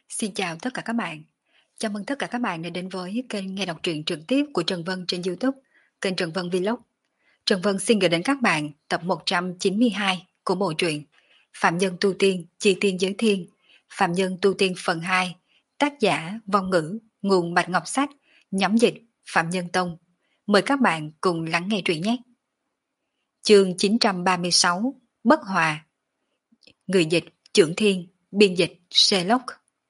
Xin chào tất cả các bạn. Chào mừng tất cả các bạn đã đến với kênh nghe đọc truyện trực tiếp của Trần Vân trên YouTube, kênh Trần Vân Vlog. Trần Vân xin gửi đến các bạn tập 192 của bộ truyện Phạm Nhân Tu Tiên, Chi Tiên Giới Thiên, Phạm Nhân Tu Tiên phần 2, tác giả Vong Ngữ, nguồn Bạch Ngọc Sách, nhóm dịch Phạm Nhân Tông. Mời các bạn cùng lắng nghe truyện nhé. Chương 936, Bất Hòa. Người dịch Trưởng Thiên, biên dịch Sherlock.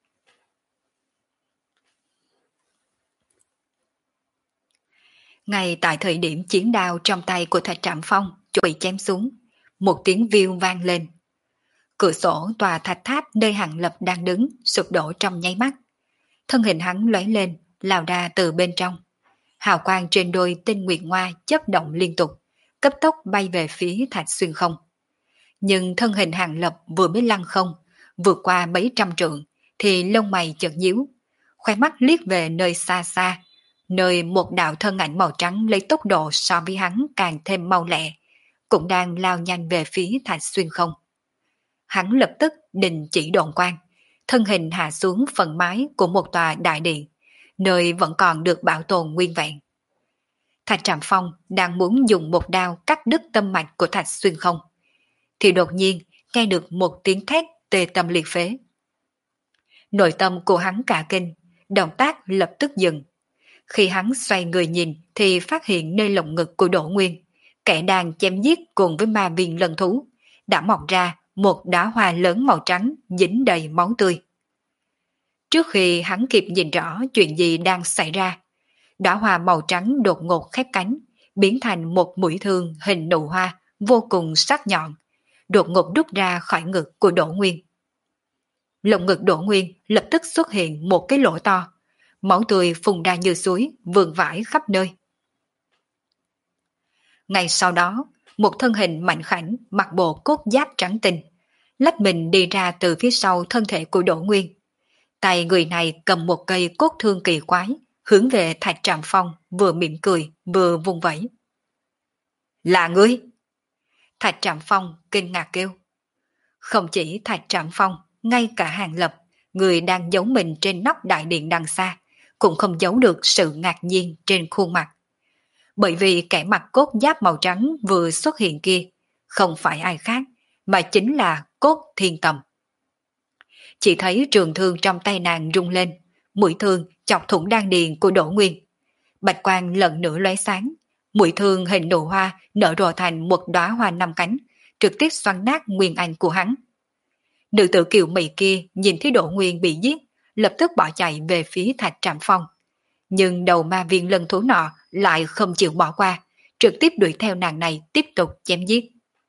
Ngay tại thời điểm chiến đao trong tay của Thạch Trạm Phong chuẩn bị chém xuống, một tiếng viu vang lên. Cửa sổ tòa thạch tháp nơi Hàng Lập đang đứng sụp đổ trong nháy mắt. Thân hình hắn lóe lên, lao ra từ bên trong. Hào quang trên đôi tinh nguyệt ngoa chớp động liên tục, cấp tốc bay về phía Thạch Xuyên Không. Nhưng thân hình Hàng Lập vừa mới lăn không, vượt qua mấy trăm trượng, thì lông mày chợt nhíu, khoe mắt liếc về nơi xa xa, nơi một đạo thân ảnh màu trắng lấy tốc độ so với hắn càng thêm mau lẹ, cũng đang lao nhanh về phía Thạch Xuyên Không. Hắn lập tức đình chỉ độn quang, thân hình hạ xuống phần mái của một tòa đại điện, nơi vẫn còn được bảo tồn nguyên vẹn. Thạch Trạm Phong đang muốn dùng một đao cắt đứt tâm mạch của Thạch Xuyên Không, thì đột nhiên nghe được một tiếng thét tê tâm liệt phế. Nội tâm của hắn cả kinh, động tác lập tức dừng. Khi hắn xoay người nhìn thì phát hiện nơi lồng ngực của Đỗ Nguyên, kẻ đang chém giết cùng với ma viên lân thú, đã mọc ra một đóa hoa lớn màu trắng dính đầy máu tươi. Trước khi hắn kịp nhìn rõ chuyện gì đang xảy ra, đóa hoa màu trắng đột ngột khép cánh, biến thành một mũi thương hình nụ hoa vô cùng sắc nhọn, đột ngột rút ra khỏi ngực của Đỗ Nguyên. Lồng ngực Đỗ Nguyên lập tức xuất hiện một cái lỗ to, máu tươi phun ra như suối, vương vãi khắp nơi. Ngay sau đó, một thân hình mạnh khảnh mặc bộ cốt giáp trắng tinh, lách mình đi ra từ phía sau thân thể của Đỗ Nguyên. Tay người này cầm một cây cốt thương kỳ quái, hướng về Thạch Trạm Phong, vừa mỉm cười, vừa vung vẩy. Là ngươi! Thạch Trạm Phong kinh ngạc kêu. Không chỉ Thạch Trạm Phong, ngay cả Hàng Lập, người đang giấu mình trên nóc đại điện đằng xa, cũng không giấu được sự ngạc nhiên trên khuôn mặt. Bởi vì kẻ mặc cốt giáp màu trắng vừa xuất hiện kia, không phải ai khác, mà chính là Cốt Thiên Tầm. Chỉ thấy trường thương trong tay nàng rung lên, mũi thương chọc thủng đan điền của Đỗ Nguyên. Bạch quang lần nữa lóe sáng, mũi thương hình nụ hoa nở rộ thành một đóa hoa năm cánh, trực tiếp xoắn nát nguyên anh của hắn. Nữ tử kiều mị kia nhìn thấy Đỗ Nguyên bị giết, lập tức bỏ chạy về phía Thạch Trạm Phong. Nhưng đầu ma viên lân thú nọ lại không chịu bỏ qua, trực tiếp đuổi theo nàng này tiếp tục chém giết.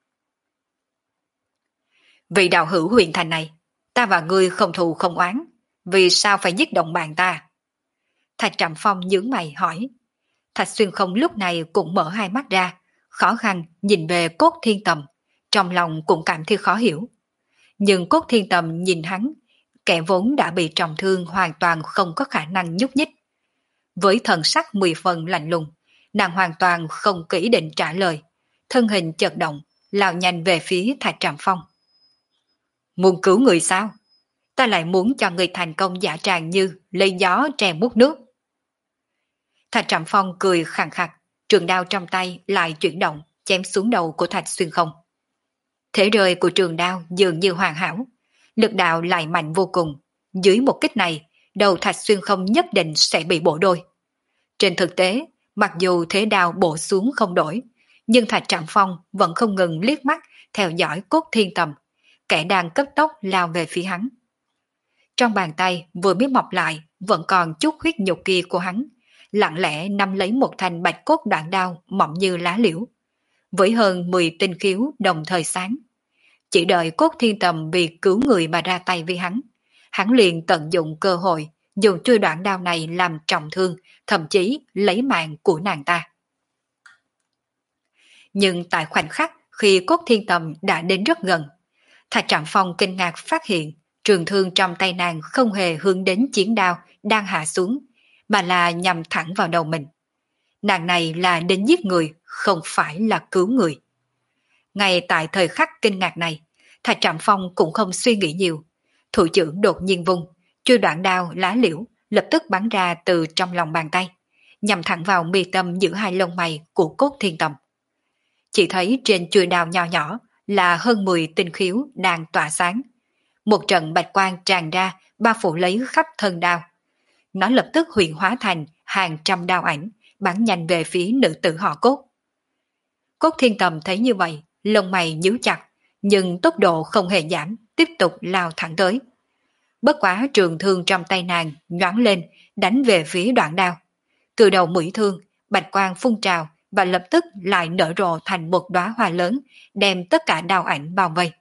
Vị đạo hữu huyền thành này, ta và ngươi không thù không oán, vì sao phải giết đồng bạn ta? Thạch Trạm Phong nhướng mày hỏi. Thạch Xuyên Không lúc này cũng mở hai mắt ra, khó khăn nhìn về Cốt Thiên Tầm, trong lòng cũng cảm thấy khó hiểu. Nhưng Cốt Thiên Tầm nhìn hắn, kẻ vốn đã bị trọng thương hoàn toàn không có khả năng nhúc nhích. Với thần sắc 10 phần lạnh lùng, nàng hoàn toàn không kỹ định trả lời, thân hình chợt động, lao nhanh về phía Thạch Trạm Phong. Muốn cứu người sao? Ta lại muốn cho người thành công giả tràng như lấy gió trè múc nước. Thạch Trạm Phong cười khàn khặt, trường đao trong tay lại chuyển động, chém xuống đầu của Thạch Xuyên Không. Thế rơi của trường đao dường như hoàn hảo, lực đạo lại mạnh vô cùng. Dưới một kích này, đầu Thạch Xuyên Không nhất định sẽ bị bổ đôi. Trên thực tế, mặc dù thế đao bổ xuống không đổi, nhưng Thạch Trạm Phong vẫn không ngừng liếc mắt theo dõi Cốt Thiên Tầm, kẻ đang cấp tốc lao về phía hắn. Trong bàn tay vừa mới mọc lại vẫn còn chút huyết nhục kia của hắn, lặng lẽ nắm lấy một thanh bạch cốt đoạn đao mỏng như lá liễu, với hơn 10 tinh khiếu đồng thời sáng. Chỉ đợi Cốt Thiên Tầm vì cứu người mà ra tay với hắn liền tận dụng cơ hội dùng chuôi đoạn đao này làm trọng thương, thậm chí lấy mạng của nàng ta. Nhưng tại khoảnh khắc khi Cốt Thiên Tầm đã đến rất gần, Thạch Trạm Phong kinh ngạc phát hiện trường thương trong tay nàng không hề hướng đến chiến đao đang hạ xuống, mà là nhằm thẳng vào đầu mình. Nàng này là đến giết người, không phải là cứu người. Ngay tại thời khắc kinh ngạc này, Thạch Trạm Phong cũng không suy nghĩ nhiều. Thủ trưởng đột nhiên vung, Chui đoạn đao lá liễu lập tức bắn ra từ trong lòng bàn tay, nhằm thẳng vào mi tâm giữa hai lông mày của Cốt Thiên Tầm. Chỉ thấy trên chuôi đao nho nhỏ là hơn 10 tinh khiếu đang tỏa sáng. Một trận bạch quang tràn ra bao phủ lấy khắp thân đao. Nó lập tức hiện hóa thành hàng trăm đao ảnh bắn nhanh về phía nữ tử họ Cốt. Cốt Thiên Tầm thấy như vậy, lông mày nhíu chặt, nhưng tốc độ không hề giảm, tiếp tục lao thẳng tới. Bất quá trường thương trong tay nàng nhoáng lên, đánh về phía đoạn đao. Từ đầu mũi thương, bạch quang phun trào và lập tức lại nở rộ thành một đóa hoa lớn, đem tất cả đao ảnh bao vây.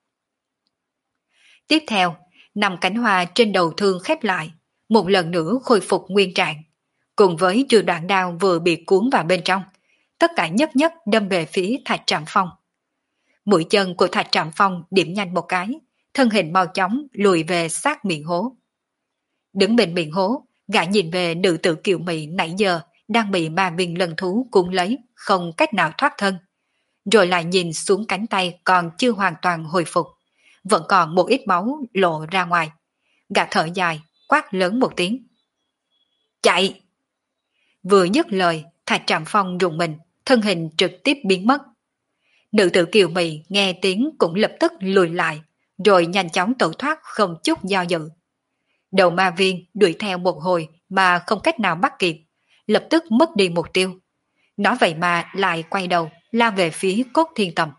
Tiếp theo, 5 cánh hoa trên đầu thương khép lại, một lần nữa khôi phục nguyên trạng. Cùng với trường đoạn đao vừa bị cuốn vào bên trong, tất cả nhất nhất đâm về phía Thạch Trạm Phong. Mũi chân của Thạch Trạm Phong điểm nhanh một cái, thân hình mau chóng lùi về sát miệng hố. Đứng bên miệng hố, gã nhìn về nữ tử kiều mị nãy giờ đang bị ma viên lần thú cuốn lấy, không cách nào thoát thân. Rồi lại nhìn xuống cánh tay còn chưa hoàn toàn hồi phục, vẫn còn một ít máu lộ ra ngoài. Gã thở dài, quát lớn một tiếng. Chạy! Vừa dứt lời, Thạch Trạm Phong rùng mình, thân hình trực tiếp biến mất. Nữ tử kiều mị nghe tiếng cũng lập tức lùi lại, rồi nhanh chóng tẩu thoát không chút do dự. Đầu ma viên đuổi theo một hồi mà không cách nào bắt kịp, lập tức mất đi mục tiêu. Nói vậy mà lại quay đầu, lao về phía Cốt Thiên Tầm.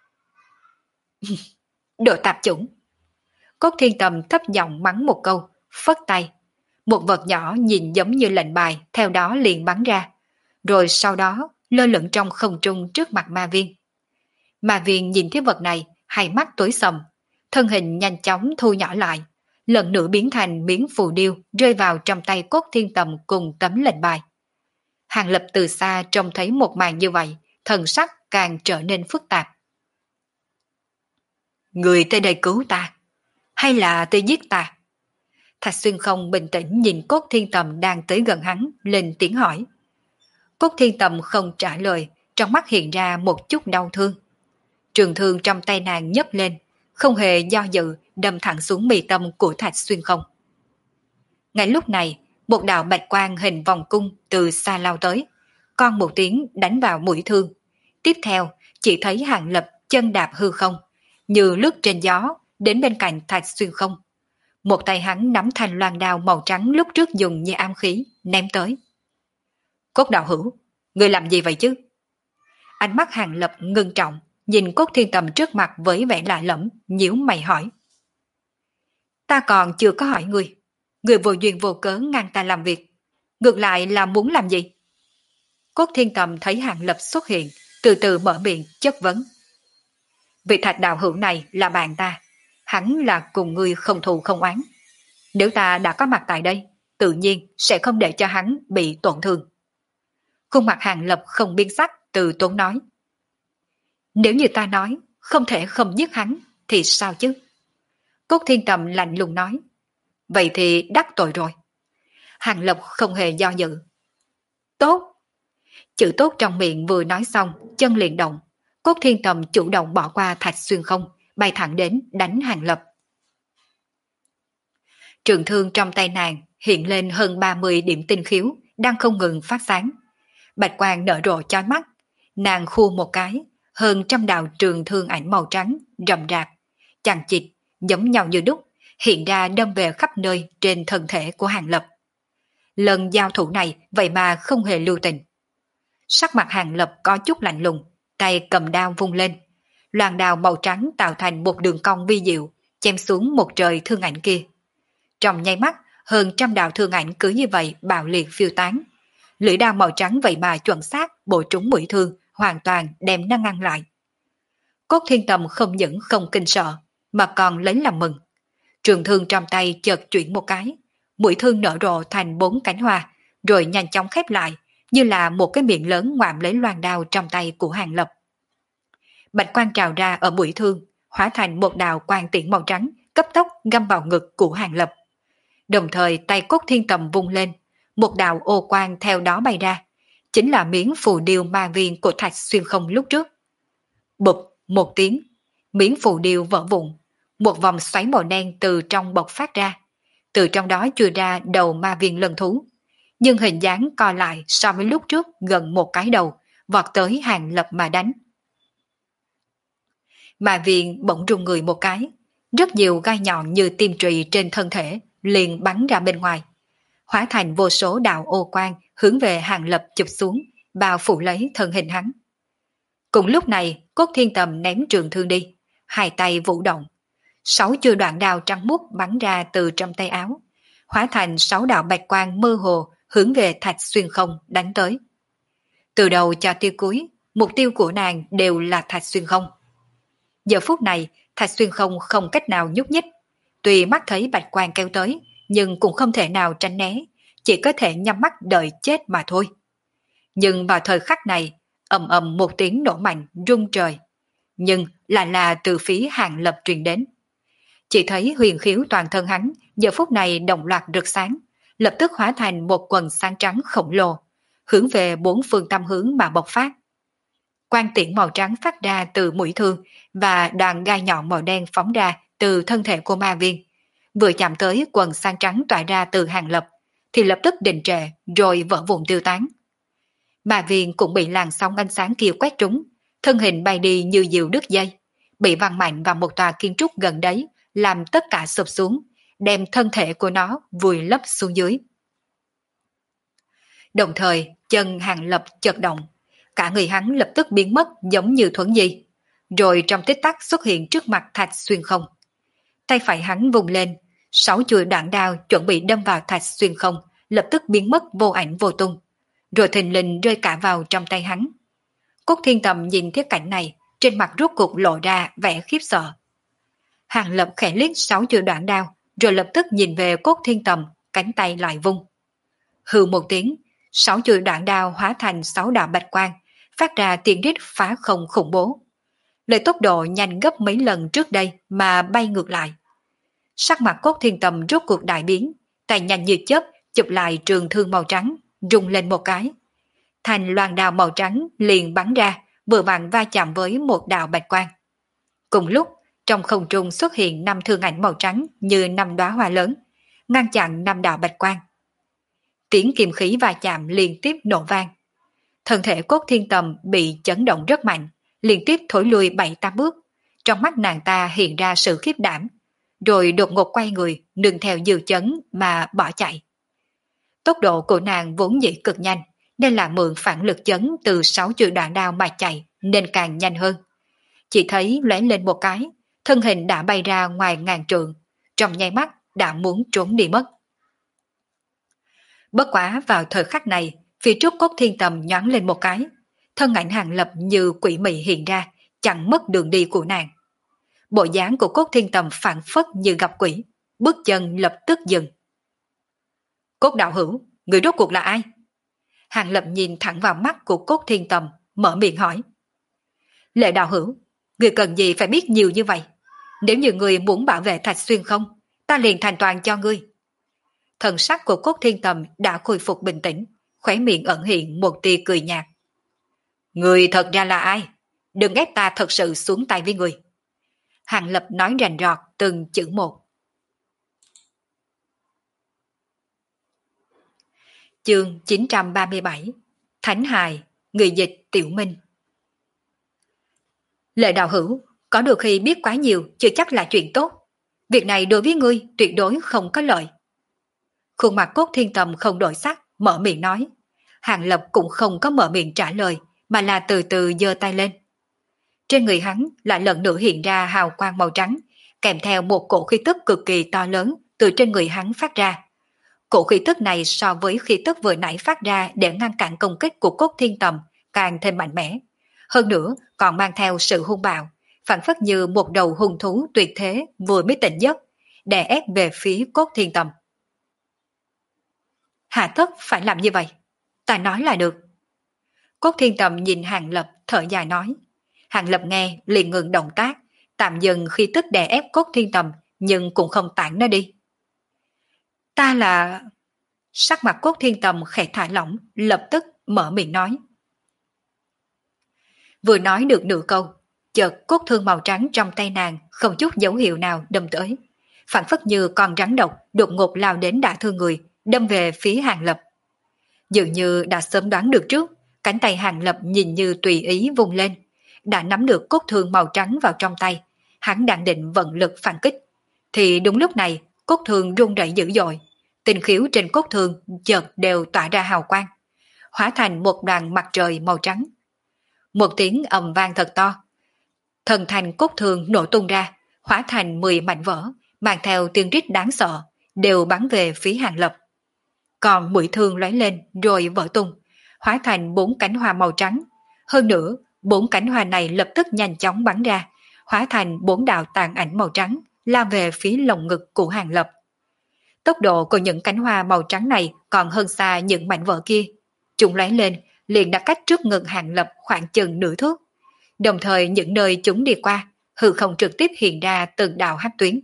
Đồ tạp chủng! Cốt Thiên Tầm thấp giọng mắng một câu, phất tay. Một vật nhỏ nhìn giống như lệnh bài, theo đó liền bắn ra. Rồi sau đó lơ lửng trong không trung trước mặt ma viên. Ma viên nhìn thấy vật này, hai mắt tối sầm, thân hình nhanh chóng thu nhỏ lại, lần nữa biến thành miếng phù điêu rơi vào trong tay Cốt Thiên Tầm cùng tấm lệnh bài. Hàng Lập từ xa trông thấy một màn như vậy, thần sắc càng trở nên phức tạp. Người tới đây cứu ta, hay là tới giết ta? Thạch Xuyên Không bình tĩnh nhìn Cốt Thiên Tầm đang tới gần hắn, lên tiếng hỏi. Cốt Thiên Tầm không trả lời, trong mắt hiện ra một chút đau thương. Trường thương trong tay nàng nhấc lên, không hề do dự đâm thẳng xuống mi tâm của Thạch Xuyên Không. Ngay lúc này, một đạo bạch quang hình vòng cung từ xa lao tới, con một tiếng đánh vào mũi thương. Tiếp theo, chỉ thấy Hàng Lập chân đạp hư không, như lướt trên gió đến bên cạnh Thạch Xuyên Không. Một tay hắn nắm thanh loan đao màu trắng lúc trước dùng như am khí, ném tới. Cốt đạo hữu, người làm gì vậy chứ? Ánh mắt Hàng Lập ngưng trọng, nhìn Cốt Thiên Tầm trước mặt với vẻ lạ lẫm, nhíu mày hỏi. Ta còn chưa có hỏi người vô duyên vô cớ ngăn ta làm việc, ngược lại là muốn làm gì? Cốt Thiên Tầm thấy Hàng Lập xuất hiện, từ từ mở miệng chất vấn. Vị Thạch đạo hữu này là bạn ta, hắn là cùng ngươi không thù không oán. Nếu ta đã có mặt tại đây, tự nhiên sẽ không để cho hắn bị tổn thương. Khuôn mặt Hàng Lập không biến sắc, từ tốn nói. Nếu như ta nói không thể không giết hắn thì sao chứ? Cốt Thiên Tầm lạnh lùng nói. Vậy thì đắc tội rồi. Hàng Lập không hề do dự. Tốt! Chữ tốt trong miệng vừa nói xong, chân liền động. Cốt Thiên Tầm chủ động bỏ qua Thạch Xuyên Không, bay thẳng đến đánh Hàng Lập. Trường thương trong tay nàng hiện lên hơn 30 điểm tinh khiếu, đang không ngừng phát sáng. Bạch quang nở rộ chói mắt, nàng khu một cái, hơn trăm đạo trường thương ảnh màu trắng, rậm rạp, chằng chịt, giống nhau như đúc, hiện ra đâm về khắp nơi trên thân thể của Hàng Lập. Lần giao thủ này vậy mà không hề lưu tình. Sắc mặt Hàng Lập có chút lạnh lùng, tay cầm đao vung lên. Loan đao màu trắng tạo thành một đường cong vi diệu, chém xuống một trời thương ảnh kia. Trong nháy mắt, hơn trăm đạo thương ảnh cứ như vậy bạo liệt phiêu tán. Lưỡi đao màu trắng vậy mà chuẩn xác bổ trúng mũi thương, hoàn toàn đem nó ngăn lại. Cốt Thiên Tầm không những không kinh sợ, mà còn lấy làm mừng. Trường thương trong tay chợt chuyển một cái, mũi thương nở rộ thành 4 cánh hoa, rồi nhanh chóng khép lại, như là một cái miệng lớn ngoạm lấy loan đao trong tay của Hàng Lập. Bạch quang trào ra ở mũi thương, hóa thành một đạo quang tiễn màu trắng, cấp tốc găm vào ngực của Hàng Lập. Đồng thời tay Cốt Thiên Tầm vung lên, một đạo ô quang theo đó bay ra, chính là miếng phù điêu ma viên của Thạch Xuyên Không lúc trước. Bụp một tiếng, miếng phù điêu vỡ vụn, một vòng xoáy màu đen từ trong bộc phát ra, Từ trong đó chui ra đầu ma viên lân thú, nhưng hình dáng co lại so với lúc trước gần một cái đầu, vọt tới Hàng Lập mà đánh. Ma viên bỗng rung người một cái, rất nhiều gai nhọn như tim trụy trên thân thể liền bắn ra bên ngoài, hóa thành vô số đạo ô quang hướng về Hàng Lập chụp xuống, bao phủ lấy thân hình hắn. Cùng lúc này, Cốt Thiên Tầm ném trường thương đi, hai tay vũ động, 6 chư đoạn đao trắng muốt bắn ra từ trong tay áo, hóa thành 6 đạo bạch quang mơ hồ hướng về Thạch Xuyên Không đánh tới. Từ đầu cho tiêu cuối, mục tiêu của nàng đều là Thạch Xuyên Không. Giờ phút này, Thạch Xuyên Không không cách nào nhúc nhích, tuy mắt thấy bạch quang kéo tới, nhưng cũng không thể nào tránh né, chỉ có thể nhắm mắt đợi chết mà thôi. Nhưng vào thời khắc này, ầm ầm một tiếng nổ mạnh rung trời, nhưng là từ phía Hàng Lập truyền đến. Chỉ thấy huyền khiếu toàn thân hắn giờ phút này đồng loạt rực sáng, lập tức hóa thành một quần sáng trắng khổng lồ, hướng về bốn phương tám hướng mà bộc phát. Quang tiễn màu trắng phát ra từ mũi thương và đoàn gai nhọn màu đen phóng ra từ thân thể của ma viên. Vừa chạm tới quần sáng trắng tỏa ra từ Hàng Lập, thì lập tức đình trệ rồi vỡ vụn tiêu tán. Ma viên cũng bị làn sóng ánh sáng kia quét trúng, thân hình bay đi như diều đứt dây, bị văng mạnh vào một tòa kiến trúc gần đấy, làm tất cả sụp xuống, đem thân thể của nó vùi lấp xuống dưới. Đồng thời, chân Hàng Lập chợt động, cả người hắn lập tức biến mất giống như thuấn di, rồi trong tích tắc xuất hiện trước mặt Thạch Xuyên Không. Tay phải hắn vùng lên, 6 chuôi đoạn đao chuẩn bị đâm vào Thạch Xuyên Không, lập tức biến mất vô ảnh vô tung, rồi thình lình rơi cả vào trong tay hắn. Cốt Thiên Tầm nhìn thấy cảnh này, trên mặt rốt cuộc lộ ra vẻ khiếp sợ. Hàng Lập khẽ liếc 6 chuôi đoạn đao, rồi lập tức nhìn về Cốt Thiên Tầm, cánh tay lại vung. Hừ một tiếng, 6 chuôi đoạn đao hóa thành 6 đạo bạch quang, phát ra tiếng rít phá không khủng bố. Lấy tốc độ nhanh gấp mấy lần trước đây mà bay ngược lại. Sắc mặt Cốt Thiên Tầm rốt cuộc đại biến, tay nhanh như chớp chụp lại trường thương màu trắng, rung lên một cái. Thành loan đao màu trắng liền bắn ra, vừa vặn va chạm với một đạo bạch quang. Cùng lúc, trong không trung xuất hiện 5 thương ảnh màu trắng như 5 đóa hoa lớn, ngăn chặn 5 đạo bạch quang. Tiếng kim khí va chạm liên tiếp nổ vang. Thân thể Cốt Thiên Tầm bị chấn động rất mạnh, liên tiếp thối lui 7-8 bước. Trong mắt nàng ta hiện ra sự khiếp đảm, rồi đột ngột quay người, nương theo dư chấn mà bỏ chạy. Tốc độ của nàng vốn dĩ cực nhanh, nên là mượn phản lực chấn từ 6 chuôi đoạn đao mà chạy, nên càng nhanh hơn. Chỉ thấy lóe lên một cái, thân hình đã bay ra ngoài ngàn trượng, trong nháy mắt đã muốn trốn đi mất. Bất quá vào thời khắc này, phía trước Cốt Thiên Tầm nhoáng lên một cái, thân ảnh Hàng Lập như quỷ mị hiện ra, chặn mất đường đi của nàng. Bộ dáng của Cốt Thiên Tầm phản phất như gặp quỷ, bước chân lập tức dừng. Cốt đạo hữu, người rốt cuộc là ai? Hàng Lập nhìn thẳng vào mắt của Cốt Thiên Tầm, mở miệng hỏi. Lệ đạo hữu, người cần gì phải biết nhiều như vậy? Nếu như người muốn bảo vệ Thạch Xuyên Không, ta liền thành toàn cho ngươi. Thần sắc của Cốt Thiên Tầm đã khôi phục bình tĩnh, khóe miệng ẩn hiện một tia cười nhạt. Người thật ra là ai? Đừng ép ta thật sự xuống tay với người. Hàng Lập nói rành rọt từng chữ một. Chương 937 Thánh Hài, người dịch Tiểu Minh. Lệ đạo hữu, có đôi khi biết quá nhiều chưa chắc là chuyện tốt. Việc này đối với ngươi tuyệt đối không có lợi. Khuôn mặt Cốt Thiên Tầm không đổi sắc, mở miệng nói. Hàng Lập cũng không có mở miệng trả lời, mà là từ từ giơ tay lên. Trên người hắn lại lần nữa hiện ra hào quang màu trắng, kèm theo một cổ khí tức cực kỳ to lớn từ trên người hắn phát ra. Cổ khí tức này so với khí tức vừa nãy phát ra để ngăn cản công kích của Cốt Thiên Tầm càng thêm mạnh mẽ. Hơn nữa còn mang theo sự hung bạo, phản phất như một đầu hung thú tuyệt thế vừa mới tỉnh giấc, đè ép về phía Cốt Thiên Tầm. Hạ thất phải làm như vậy, ta nói là được. Cốt Thiên Tầm nhìn Hàng Lập thở dài nói. Hàng Lập nghe liền ngừng động tác, tạm dừng khi tức đè ép Cốt Thiên Tầm, nhưng cũng không tản nó đi. Ta là... Sắc mặt Cốt Thiên Tầm khẽ thả lỏng, lập tức mở miệng nói. Vừa nói được nửa câu, chợt cốt thương màu trắng trong tay nàng không chút dấu hiệu nào đâm tới. phảng phất như con rắn độc đột ngột lao đến đả thương người, đâm về phía Hàng Lập. Dường như đã sớm đoán được trước, cánh tay Hàng Lập nhìn như tùy ý vung lên, đã nắm được cốt thương màu trắng vào trong tay, hắn đang định vận lực phản kích. Thì đúng lúc này, cốt thương rung rẩy dữ dội, tinh khiếu trên cốt thương chợt đều tỏa ra hào quang, hóa thành một đoàn mặt trời màu trắng. Một tiếng ầm vang thật to, thần thành cốt thương nổ tung ra, hóa thành 10 mảnh vỡ, mang theo tiếng rít đáng sợ, đều bắn về phía Hàng Lập. Còn mũi thương lóe lên rồi vỡ tung, hóa thành 4 cánh hoa màu trắng. Hơn nữa, 4 cánh hoa này lập tức nhanh chóng bắn ra, hóa thành 4 đạo tàn ảnh màu trắng, lao về phía lồng ngực của Hàng Lập. Tốc độ của những cánh hoa màu trắng này còn hơn xa những mảnh vỡ kia. Chúng lóe lên, liền đã cách trước ngực Hàng Lập khoảng chừng nửa thước. Đồng thời những nơi chúng đi qua, hư không trực tiếp hiện ra từng đạo hắc tuyến.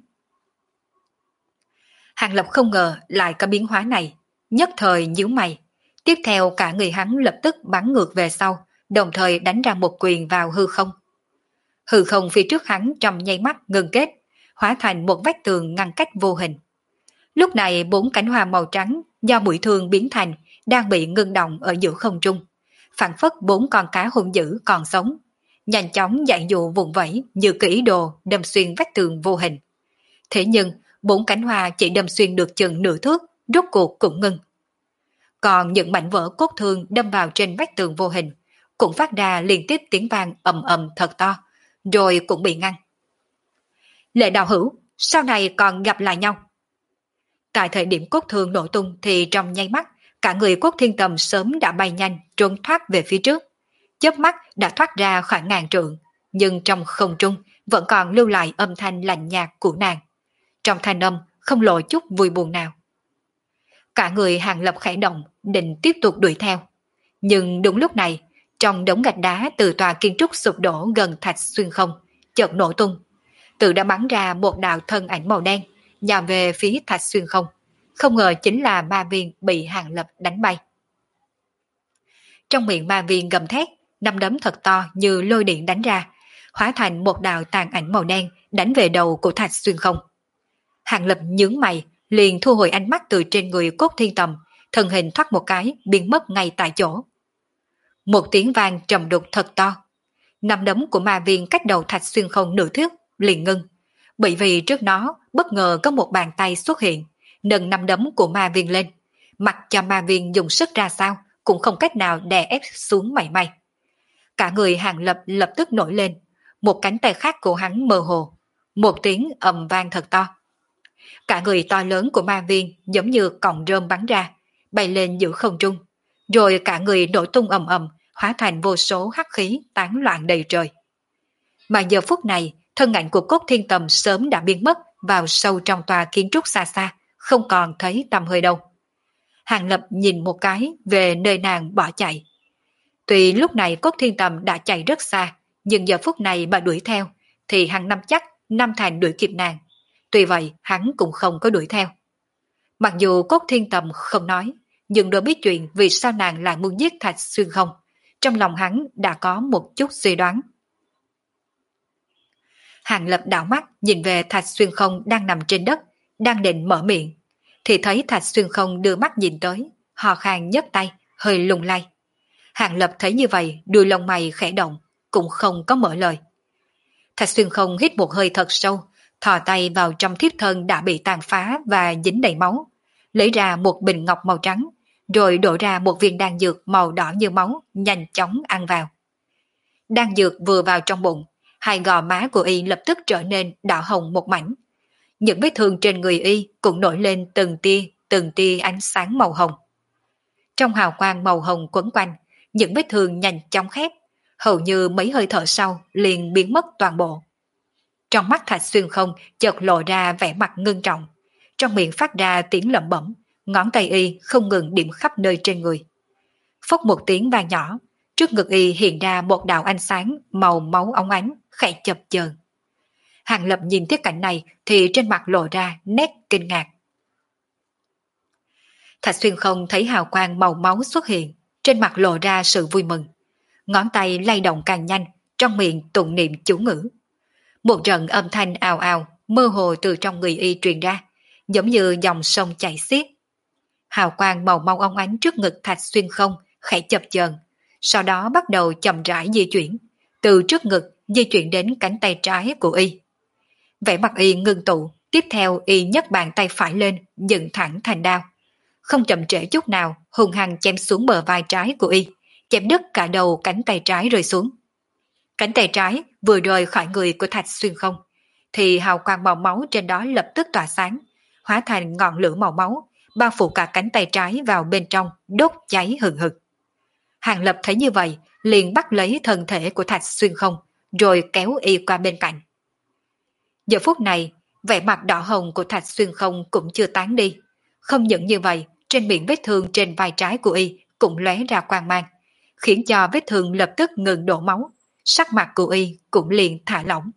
Hàng Lập không ngờ lại có biến hóa này, nhất thời nhíu mày. Tiếp theo cả người hắn lập tức bắn ngược về sau, đồng thời đánh ra một quyền vào hư không. Hư không phía trước hắn trong nháy mắt ngừng kết, hóa thành một vách tường ngăn cách vô hình. Lúc này 4 cánh hoa màu trắng do mũi thương biến thành đang bị ngưng động ở giữa không trung, phảng phất 4 con cá hung dữ còn sống, nhanh chóng dãy dụ vùng vẫy như ý đồ đâm xuyên vách tường vô hình. Thế nhưng 4 cánh hoa chỉ đâm xuyên được chừng nửa thước, rốt cuộc cũng ngưng. Còn những mảnh vỡ cốt thương đâm vào trên vách tường vô hình cũng phát ra liên tiếp tiếng vang ầm ầm thật to, rồi cũng bị ngăn. Lệ đạo hữu, sau này còn gặp lại nhau. Tại thời điểm cốt thương nổ tung thì trong nháy mắt, cả người Cốt Thiên Tầm sớm đã bay nhanh trốn thoát về phía trước. Chớp mắt đã thoát ra khoảng ngàn trượng, nhưng trong không trung vẫn còn lưu lại âm thanh lạnh nhạt của nàng. Trong thanh âm không lộ chút vui buồn nào. Cả người Hàng Lập khẽ động, định tiếp tục đuổi theo. Nhưng đúng lúc này, trong đống gạch đá từ tòa kiến trúc sụp đổ gần Thạch Xuyên Không, chợt nổ tung. Tự đã bắn ra một đạo thân ảnh màu đen, nhào về phía Thạch Xuyên Không. Không ngờ chính là ma viên bị Hàng Lập đánh bay. Trong miệng ma viên gầm thét, nắm đấm thật to như lôi điện đánh ra, hóa thành một đạo tàn ảnh màu đen đánh về đầu của Thạch Xuyên Không. Hàng Lập nhướng mày, liền thu hồi ánh mắt từ trên người Cốt Thiên Tầm, thân hình thoát một cái, biến mất ngay tại chỗ. Một tiếng vang trầm đục thật to. Nắm đấm của ma viên cách đầu Thạch Xuyên Không nửa thước, liền ngưng. Bởi vì trước nó bất ngờ có một bàn tay xuất hiện, nâng nắm đấm của ma viên lên, mặc cho ma viên dùng sức ra sao cũng không cách nào đè ép xuống mảy may. Cả người Hàng Lập lập tức nổi lên, một cánh tay khác của hắn mơ hồ, một tiếng ầm vang thật to. Cả người to lớn của ma viên giống như cọng rơm bắn ra, bay lên giữa không trung, rồi cả người nổ tung ầm ầm, hóa thành vô số hắc khí tán loạn đầy trời. Mà giờ phút này, thân ảnh của Cốt Thiên Tầm sớm đã biến mất vào sâu trong tòa kiến trúc xa xa, không còn thấy tăm hơi đâu. Hàng Lập nhìn một cái về nơi nàng bỏ chạy. Tuy lúc này Cốt Thiên Tầm đã chạy rất xa, nhưng giờ phút này mà đuổi theo, thì hắn nắm chắc năm thành đuổi kịp nàng. Tuy vậy hắn cũng không có đuổi theo. Mặc dù Cốt Thiên Tầm không nói, nhưng đối biết chuyện vì sao nàng lại muốn giết Thạch Xuyên Không, trong lòng hắn đã có một chút suy đoán. Hàng Lập đảo mắt nhìn về Thạch Xuyên Không đang nằm trên đất, đang định mở miệng, thì thấy Thạch Xuyên Không đưa mắt nhìn tới, hò khan nhấc tay, hơi lung lay. Hàng Lập thấy như vậy, đuôi lông mày khẽ động, cũng không có mở lời. Thạch Xuyên Không hít một hơi thật sâu, thò tay vào trong thiếp thân đã bị tàn phá và dính đầy máu, lấy ra một bình ngọc màu trắng, rồi đổ ra một viên đan dược màu đỏ như máu, nhanh chóng ăn vào. Đan dược vừa vào trong bụng, hai gò má của y lập tức trở nên đỏ hồng một mảnh. Những vết thương trên người y cũng nổi lên từng tia ánh sáng màu hồng. Trong hào quang màu hồng quấn quanh, những vết thương nhanh chóng khép, hầu như mấy hơi thở sau liền biến mất toàn bộ. Trong mắt Thạch Xuyên Không chợt lộ ra vẻ mặt ngưng trọng, trong miệng phát ra tiếng lẩm bẩm, ngón tay y không ngừng điểm khắp nơi trên người. Phốc một tiếng vang nhỏ, trước ngực y hiện ra một đạo ánh sáng màu máu óng ánh, khẽ chập chờn. Hàng Lập nhìn thấy cảnh này thì trên mặt lộ ra nét kinh ngạc. Thạch Xuyên Không thấy hào quang màu máu xuất hiện, trên mặt lộ ra sự vui mừng. Ngón tay lay động càng nhanh, trong miệng tụng niệm chú ngữ. Một trận âm thanh ào ào mơ hồ từ trong người y truyền ra, giống như dòng sông chảy xiết. Hào quang màu mau óng ánh trước ngực Thạch Xuyên Không khẽ chập chờn, sau đó bắt đầu chậm rãi di chuyển, từ trước ngực di chuyển đến cánh tay trái của y. Vẻ mặt y ngưng tụ, tiếp theo y nhấc bàn tay phải lên, dựng thẳng thành đao. Không chậm trễ chút nào, hung hăng chém xuống bờ vai trái của y, chém đứt cả đầu cánh tay trái rơi xuống. Cánh tay trái vừa rời khỏi người của Thạch Xuyên Không, thì hào quang màu máu trên đó lập tức tỏa sáng, hóa thành ngọn lửa màu máu, bao phủ cả cánh tay trái vào bên trong, đốt cháy hừng hực. Hàng Lập thấy như vậy, liền bắt lấy thân thể của Thạch Xuyên Không, rồi kéo y qua bên cạnh. Giờ phút này, vẻ mặt đỏ hồng của Thạch Xuyên Không cũng chưa tán đi. Không những như vậy, trên miệng vết thương trên vai trái của y cũng lóe ra quang mang, khiến cho vết thương lập tức ngừng đổ máu, sắc mặt của y cũng liền thả lỏng.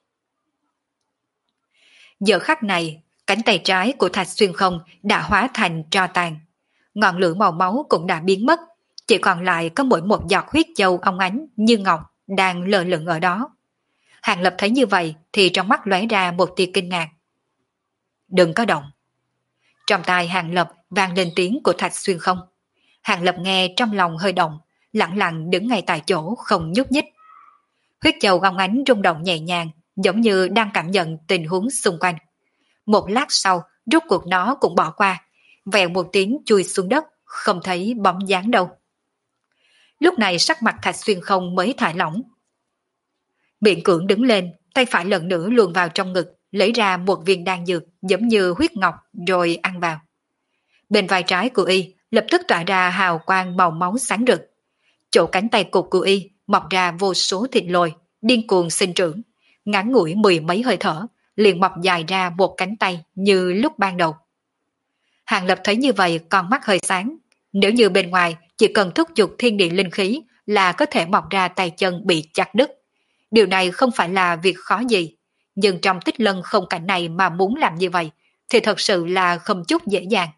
Giờ khắc này, cánh tay trái của Thạch Xuyên Không đã hóa thành tro tàn. Ngọn lửa màu máu cũng đã biến mất, chỉ còn lại có mỗi một giọt huyết châu óng ánh như ngọc đang lờ lửng ở đó. Hàng Lập thấy như vậy thì trong mắt lóe ra một tia kinh ngạc. Đừng có động. Trong tai Hàng Lập vang lên tiếng của Thạch Xuyên Không. Hàng Lập nghe trong lòng hơi động, lặng lặng đứng ngay tại chỗ không nhúc nhích. Huyết châu óng ánh rung động nhẹ nhàng, giống như đang cảm nhận tình huống xung quanh. Một lát sau, rốt cuộc nó cũng bỏ qua, vèo một tiếng chui xuống đất, không thấy bóng dáng đâu. Lúc này sắc mặt Thạch Xuyên Không mới thả lỏng. Miệng cưỡng đứng lên, tay phải lần nữa luồn vào trong ngực, lấy ra một viên đan dược giống như huyết ngọc rồi ăn vào. Bên vai trái của y lập tức tỏa ra hào quang màu máu sáng rực. Chỗ cánh tay cụt của y mọc ra vô số thịt lồi, điên cuồng sinh trưởng, ngắn ngủi mười mấy hơi thở, liền mọc dài ra một cánh tay như lúc ban đầu. Hàng Lập thấy như vậy con mắt hơi sáng, nếu như bên ngoài chỉ cần thúc giục thiên địa linh khí là có thể mọc ra tay chân bị chặt đứt. Điều này không phải là việc khó gì, nhưng trong Tích Lân không cảnh này mà muốn làm như vậy thì thật sự là không chút dễ dàng.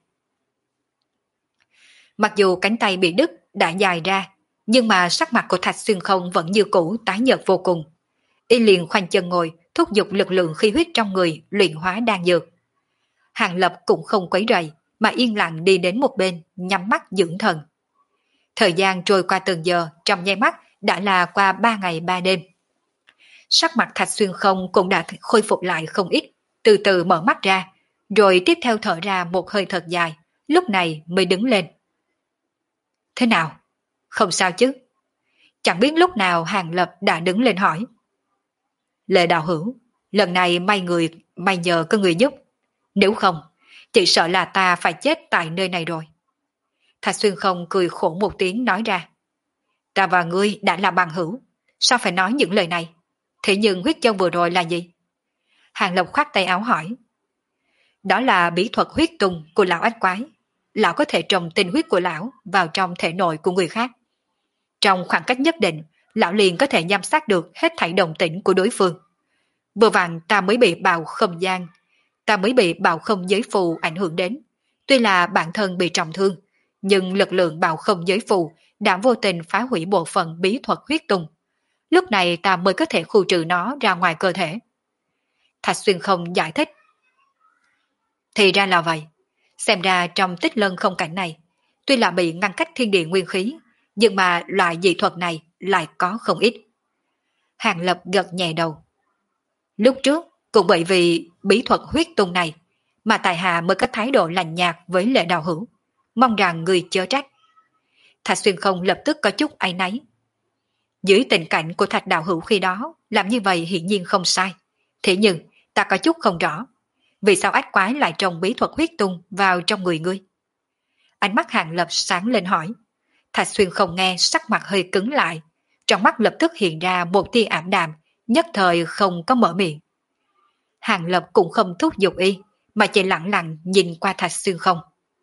Mặc dù cánh tay bị đứt đã dài ra, nhưng mà sắc mặt của Thạch Xuyên Không vẫn như cũ tái nhợt vô cùng. Y liền khoanh chân ngồi, thúc giục lực lượng khí huyết trong người luyện hóa đan dược. Hàng Lập cũng không quấy rầy, mà yên lặng đi đến một bên, nhắm mắt dưỡng thần. Thời gian trôi qua từng giờ, trong nháy mắt đã là qua 3 ngày 3 đêm. Sắc mặt Thạch Xuyên Không cũng đã khôi phục lại không ít, từ từ mở mắt ra, rồi tiếp theo thở ra một hơi thật dài, lúc này mới đứng lên. Thế nào? Không sao chứ? Chẳng biết lúc nào Hàng Lập đã đứng lên hỏi. Lệ đạo hữu, lần này may nhờ có người giúp. Nếu không, chỉ sợ là ta phải chết tại nơi này rồi. Thạch Xuyên Không cười khổ một tiếng nói ra. Ta và ngươi đã là bằng hữu, sao phải nói những lời này? Thế nhưng huyết châu vừa rồi là gì? Hàng Lập khoát tay áo hỏi. Đó là bí thuật huyết tung của lão ách quái. Lão có thể trồng tinh huyết của lão vào trong thể nội của người khác. Trong khoảng cách nhất định, lão liền có thể giám sát được hết thảy động tĩnh của đối phương. Vừa vặn ta mới bị bào không giới phù ảnh hưởng đến. Tuy là bản thân bị trọng thương, nhưng lực lượng bào không giới phù đã vô tình phá hủy bộ phận bí thuật huyết tung. Lúc này ta mới có thể khu trừ nó ra ngoài cơ thể. Thạch Xuyên Không giải thích. Thì ra là vậy. Xem ra trong Tích Lân không cảnh này, tuy là bị ngăn cách thiên địa nguyên khí, nhưng mà loại dị thuật này lại có không ít. Hàng Lập gật nhẹ đầu. Lúc trước, cũng bởi vì bí thuật huyết tung này, mà tại hạ mới có thái độ lạnh nhạt với Lệ đạo hữu, mong rằng người chớ trách. Thạch Xuyên Không lập tức có chút áy náy. Dưới tình cảnh của Thạch đạo hữu khi đó, làm như vậy hiển nhiên không sai. Thế nhưng, ta có chút không rõ. Vì sao ách quái lại trồng bí thuật huyết tung vào trong người ngươi? Ánh mắt Hàng Lập sáng lên hỏi. Thạch Xuyên Không nghe sắc mặt hơi cứng lại. Trong mắt lập tức hiện ra một tia ảm đạm, nhất thời không có mở miệng. Hàng Lập cũng không thúc giục y, mà chỉ lặng lặng nhìn qua Thạch Xuyên Không.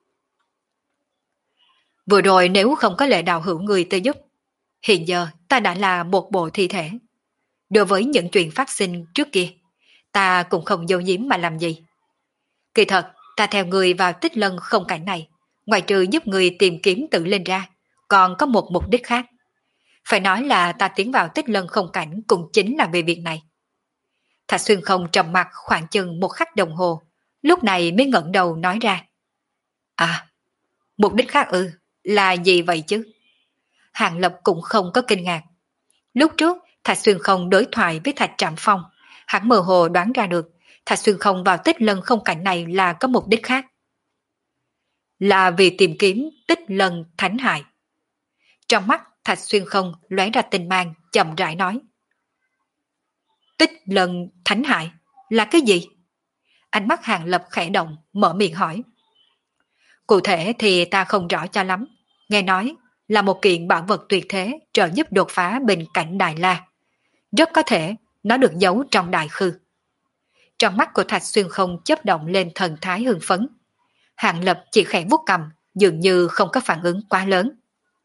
Vừa rồi nếu không có Lệ đạo hữu người tới giúp, hiện giờ ta đã là một bộ thi thể. Đối với những chuyện phát sinh trước kia, ta cũng không giấu giếm mà làm gì. Kỳ thật, ta theo người vào Tích Lân không cảnh này, ngoài trừ giúp người tìm kiếm tự lên ra, còn có một mục đích khác. Phải nói là ta tiến vào Tích Lân không cảnh cũng chính là về việc này. Thạch Xuyên Không trầm mặt khoảng chừng một khắc đồng hồ, lúc này mới ngẩng đầu nói ra. À, mục đích khác ư, là gì vậy chứ? Hàng Lập cũng không có kinh ngạc. Lúc trước, Thạch Xuyên Không đối thoại với Thạch Trạm Phong, hắn mơ hồ đoán ra được Thạch Xuyên Không vào Tích Lân không cảnh này là có mục đích khác. Là vì tìm kiếm Tích Lân Thánh Hải. Trong mắt Thạch Xuyên Không lóe ra tinh mang, chậm rãi nói. Tích Lân Thánh Hải là cái gì? Ánh mắt Hàng Lập khẽ động, mở miệng hỏi. Cụ thể thì ta không rõ cho lắm. Nghe nói là một kiện bảo vật tuyệt thế trợ giúp đột phá bên cạnh Đại La. Rất có thể nó được giấu trong đại khư. Trong mắt của Thạch Xuyên Không chớp động lên thần thái hưng phấn. Hàng Lập chỉ khẽ vuốt cầm, dường như không có phản ứng quá lớn.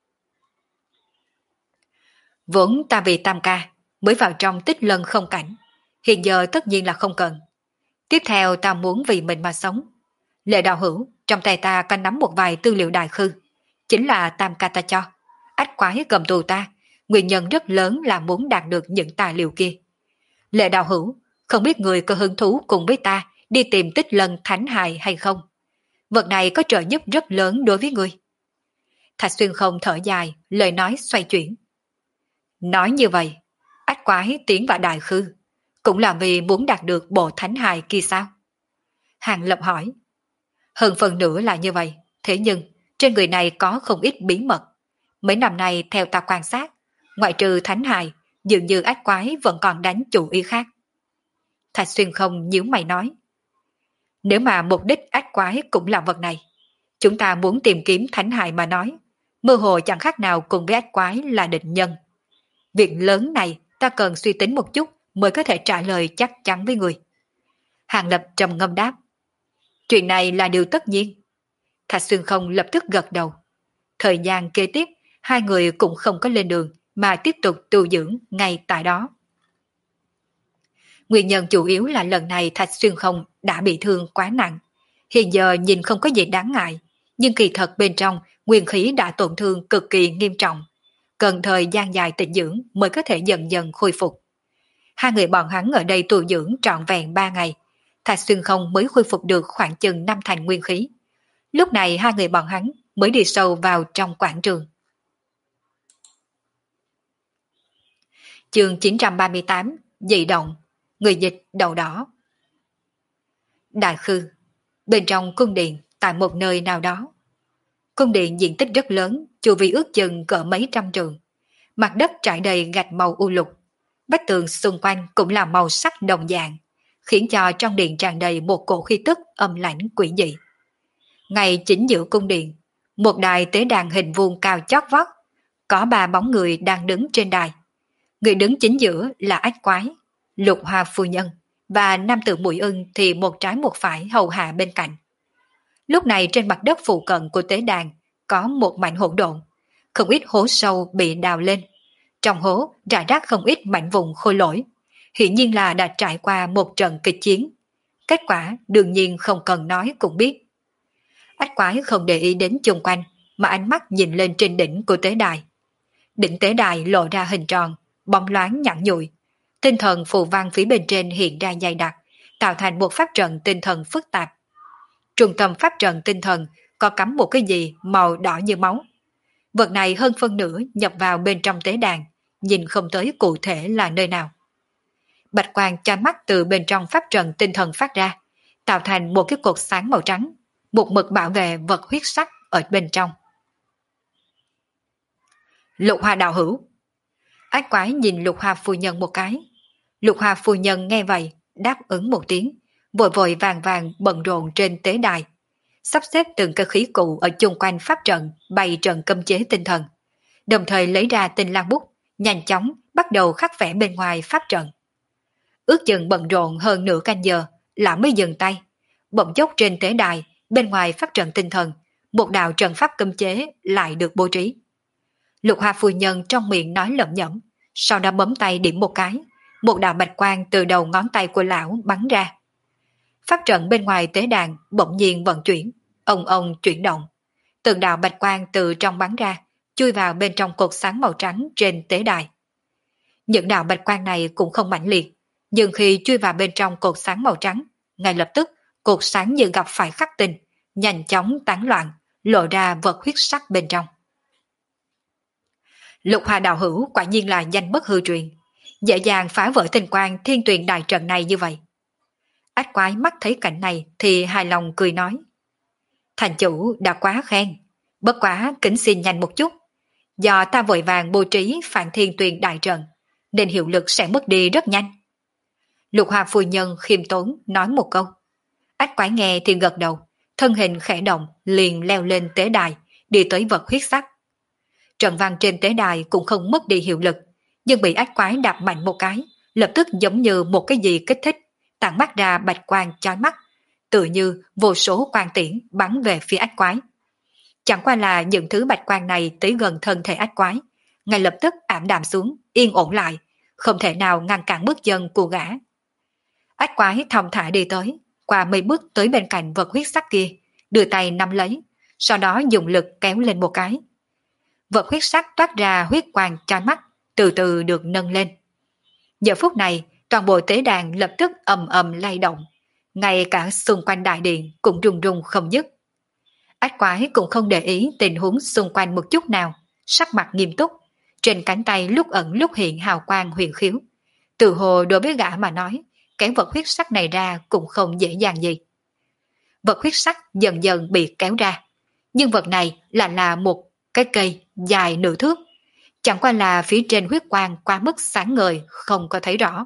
Vốn ta vì Tam Ca mới vào trong Tích Lân không cảnh, hiện giờ tất nhiên là không cần. Tiếp theo ta muốn vì mình mà sống. Lệ đạo hữu, trong tay ta có nắm một vài tư liệu đại khư, chính là Tam Ca ta cho. Ách quái cầm tù ta, nguyên nhân rất lớn là muốn đạt được những tài liệu kia. Lệ đạo hữu, không biết người có hứng thú cùng với ta đi tìm Tích Lân Thánh Hài hay không? Vật này có trợ giúp rất lớn đối với người. Thạch Xuyên Không thở dài, lời nói xoay chuyển. Nói như vậy, ách quái tiến vào đại khư, cũng là vì muốn đạt được bộ Thánh Hài kia sao? Hàng Lập hỏi. Hơn phần nữa là như vậy, thế nhưng trên người này có không ít bí mật. Mấy năm nay theo ta quan sát, ngoại trừ Thánh Hài, dường như ách quái vẫn còn đánh chủ ý khác. Thạch Xuyên Không nhíu mày nói. Nếu mà mục đích ách quái cũng là vật này, chúng ta muốn tìm kiếm Thánh Hài mà nói, mơ hồ chẳng khác nào cùng với ách quái là địch nhân. Việc lớn này ta cần suy tính một chút mới có thể trả lời chắc chắn với người. Hàng Lập trầm ngâm đáp. Chuyện này là điều tất nhiên. Thạch Xuyên Không lập tức gật đầu. Thời gian kế tiếp, hai người cũng không có lên đường mà tiếp tục tu dưỡng ngay tại đó. Nguyên nhân chủ yếu là lần này Thạch Xuyên Không đã bị thương quá nặng. Hiện giờ nhìn không có gì đáng ngại, nhưng kỳ thật bên trong nguyên khí đã tổn thương cực kỳ nghiêm trọng. Cần thời gian dài tĩnh dưỡng mới có thể dần dần khôi phục. Hai người bọn hắn ở đây tu dưỡng trọn vẹn 3 ngày. Thạch Xuyên Không mới khôi phục được khoảng chừng 5 thành nguyên khí. Lúc này hai người bọn hắn mới đi sâu vào trong quảng trường. Chương 938, dị động, người dịch đầu đỏ. Đại khư, bên trong cung điện tại một nơi nào đó. Cung điện diện tích rất lớn, chu vi ước chừng cỡ mấy trăm trường. Mặt đất trải đầy gạch màu u lục. Vách tường xung quanh cũng là màu sắc đồng dạng, khiến cho trong điện tràn đầy một cổ khí tức âm lãnh quỷ dị. Ngay chính giữa cung điện, một đài tế đàn hình vuông cao chót vót, có 3 bóng người đang đứng trên đài. Người đứng chính giữa là ách quái, Lục Hoa phu nhân, và nam tử Mũi Ưng thì một trái một phải hầu hạ bên cạnh. Lúc này trên mặt đất phụ cận của tế đàn có một mảnh hỗn độn, không ít hố sâu bị đào lên. Trong hố rải rác không ít mảnh vụn khôi lỗi, hiển nhiên là đã trải qua một trận kịch chiến. Kết quả đương nhiên không cần nói cũng biết. Ách quái không để ý đến chung quanh, mà ánh mắt nhìn lên trên đỉnh của tế đài. Đỉnh tế đài lộ ra hình tròn, bóng loáng nhẵn nhụi. Tinh thần phù văn phía bên trên hiện ra dày đặc, tạo thành một pháp trận tinh thần phức tạp. Trung tâm pháp trận tinh thần có cắm một cái gì màu đỏ như máu. Vật này hơn phân nửa nhập vào bên trong tế đàn, nhìn không tới cụ thể là nơi nào. Bạch quang chói mắt từ bên trong pháp trận tinh thần phát ra, tạo thành một cái cột sáng màu trắng, một mực bảo vệ vật huyết sắc ở bên trong. Lục Hoa đạo hữu. Ác quái nhìn Lục Hoa phu nhân một cái. Lục Hoa phu nhân nghe vậy, đáp ứng một tiếng, vội vội vàng vàng bận rộn trên tế đài, sắp xếp từng cái khí cụ ở chung quanh pháp trận bày trận cấm chế tinh thần, đồng thời lấy ra tinh lang bút, nhanh chóng bắt đầu khắc vẽ bên ngoài pháp trận. Ước chừng bận rộn hơn nửa canh giờ, lão mới dừng tay. Bỗng chốc trên tế đài, bên ngoài pháp trận tinh thần, một đạo trận pháp cấm chế lại được bố trí. Lục Hoa phu nhân trong miệng nói lẩm nhẩm, sau đó bấm tay điểm một cái, một đạo bạch quang từ đầu ngón tay của lão bắn ra. Pháp trận bên ngoài tế đàn bỗng nhiên vận chuyển, ông chuyển động. Từng đạo bạch quang từ trong bắn ra, chui vào bên trong cột sáng màu trắng trên tế đài. Những đạo bạch quang này cũng không mãnh liệt, Nhưng khi chui vào bên trong cột sáng màu trắng, ngay lập tức cột sáng như gặp phải khắc tinh, nhanh chóng tán loạn, lộ ra vật huyết sắc bên trong. Lục Hà đạo hữu quả nhiên là danh bất hư truyền, dễ dàng phá vỡ tinh quang thiên tuyền đại trận này như vậy. Ách quái mắt thấy cảnh này thì hài lòng cười nói. Thành chủ đã quá khen, bất quá kính xin nhanh một chút. Do ta vội vàng bố trí phản thiên tuyền đại trận, nên hiệu lực sẽ mất đi rất nhanh. Lục Hà phu nhân khiêm tốn nói một câu. Ách quái nghe thì gật đầu, thân hình khẽ động liền leo lên tế đài, đi tới vật huyết sắc. Trận văn trên tế đài cũng không mất đi hiệu lực, nhưng bị ách quái đạp mạnh một cái, lập tức giống như một cái gì kích thích, tản mắt ra bạch quang chói mắt, tựa như vô số quang tiễn bắn về phía ách quái. Chẳng qua là những thứ bạch quang này tới gần thân thể ách quái, ngay lập tức ảm đạm xuống, yên ổn lại, không thể nào ngăn cản bước chân của gã. Ách quái thong thả đi tới, qua mấy bước tới bên cạnh vật huyết sắc kia, đưa tay nắm lấy, sau đó dùng lực kéo lên một cái. Vật huyết sắc toát ra huyết quang chói mắt, từ từ được nâng lên. Giờ phút này, toàn bộ tế đàn lập tức ầm ầm lay động, ngay cả xung quanh đại điện cũng rung rung không dứt. Ách quái cũng không để ý tình huống xung quanh một chút nào, sắc mặt nghiêm túc, trên cánh tay lúc ẩn lúc hiện hào quang huyền khiếu. Từ hồ đối với gã mà nói, kéo vật huyết sắc này ra cũng không dễ dàng gì. Vật huyết sắc dần dần bị kéo ra, nhưng vật này là một cái cây dài nửa thước, chẳng qua là phía trên huyết quang quá mức sáng ngời không có thấy rõ.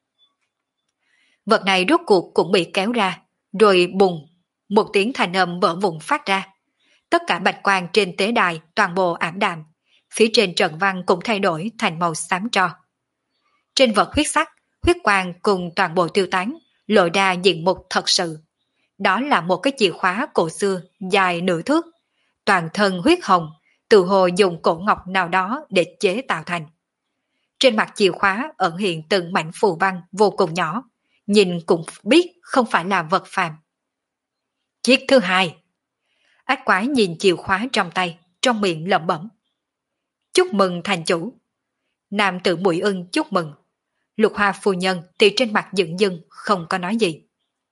Vật này rốt cuộc cũng bị kéo ra, rồi bùng, một tiếng thanh âm vỡ vụn phát ra. Tất cả bạch quang trên tế đài toàn bộ ảm đạm, phía trên trận văn cũng thay đổi thành màu xám tro. Trên vật huyết sắc, huyết quang cùng toàn bộ tiêu tán, lộ ra diện mục thật sự. Đó là một cái chìa khóa cổ xưa dài nửa thước, toàn thân huyết hồng, từ hồ dùng cổ ngọc nào đó để chế tạo thành. Trên mặt chìa khóa ẩn hiện từng mảnh phù văn vô cùng nhỏ, nhìn cũng biết không phải là vật phàm. Chiếc thứ hai. Ách quái nhìn chìa khóa trong tay, trong miệng lẩm bẩm. Chúc mừng thành chủ. Nam tử Bụi Ưng chúc mừng. Lục Hoa phu nhân thì trên mặt dửng dưng không có nói gì.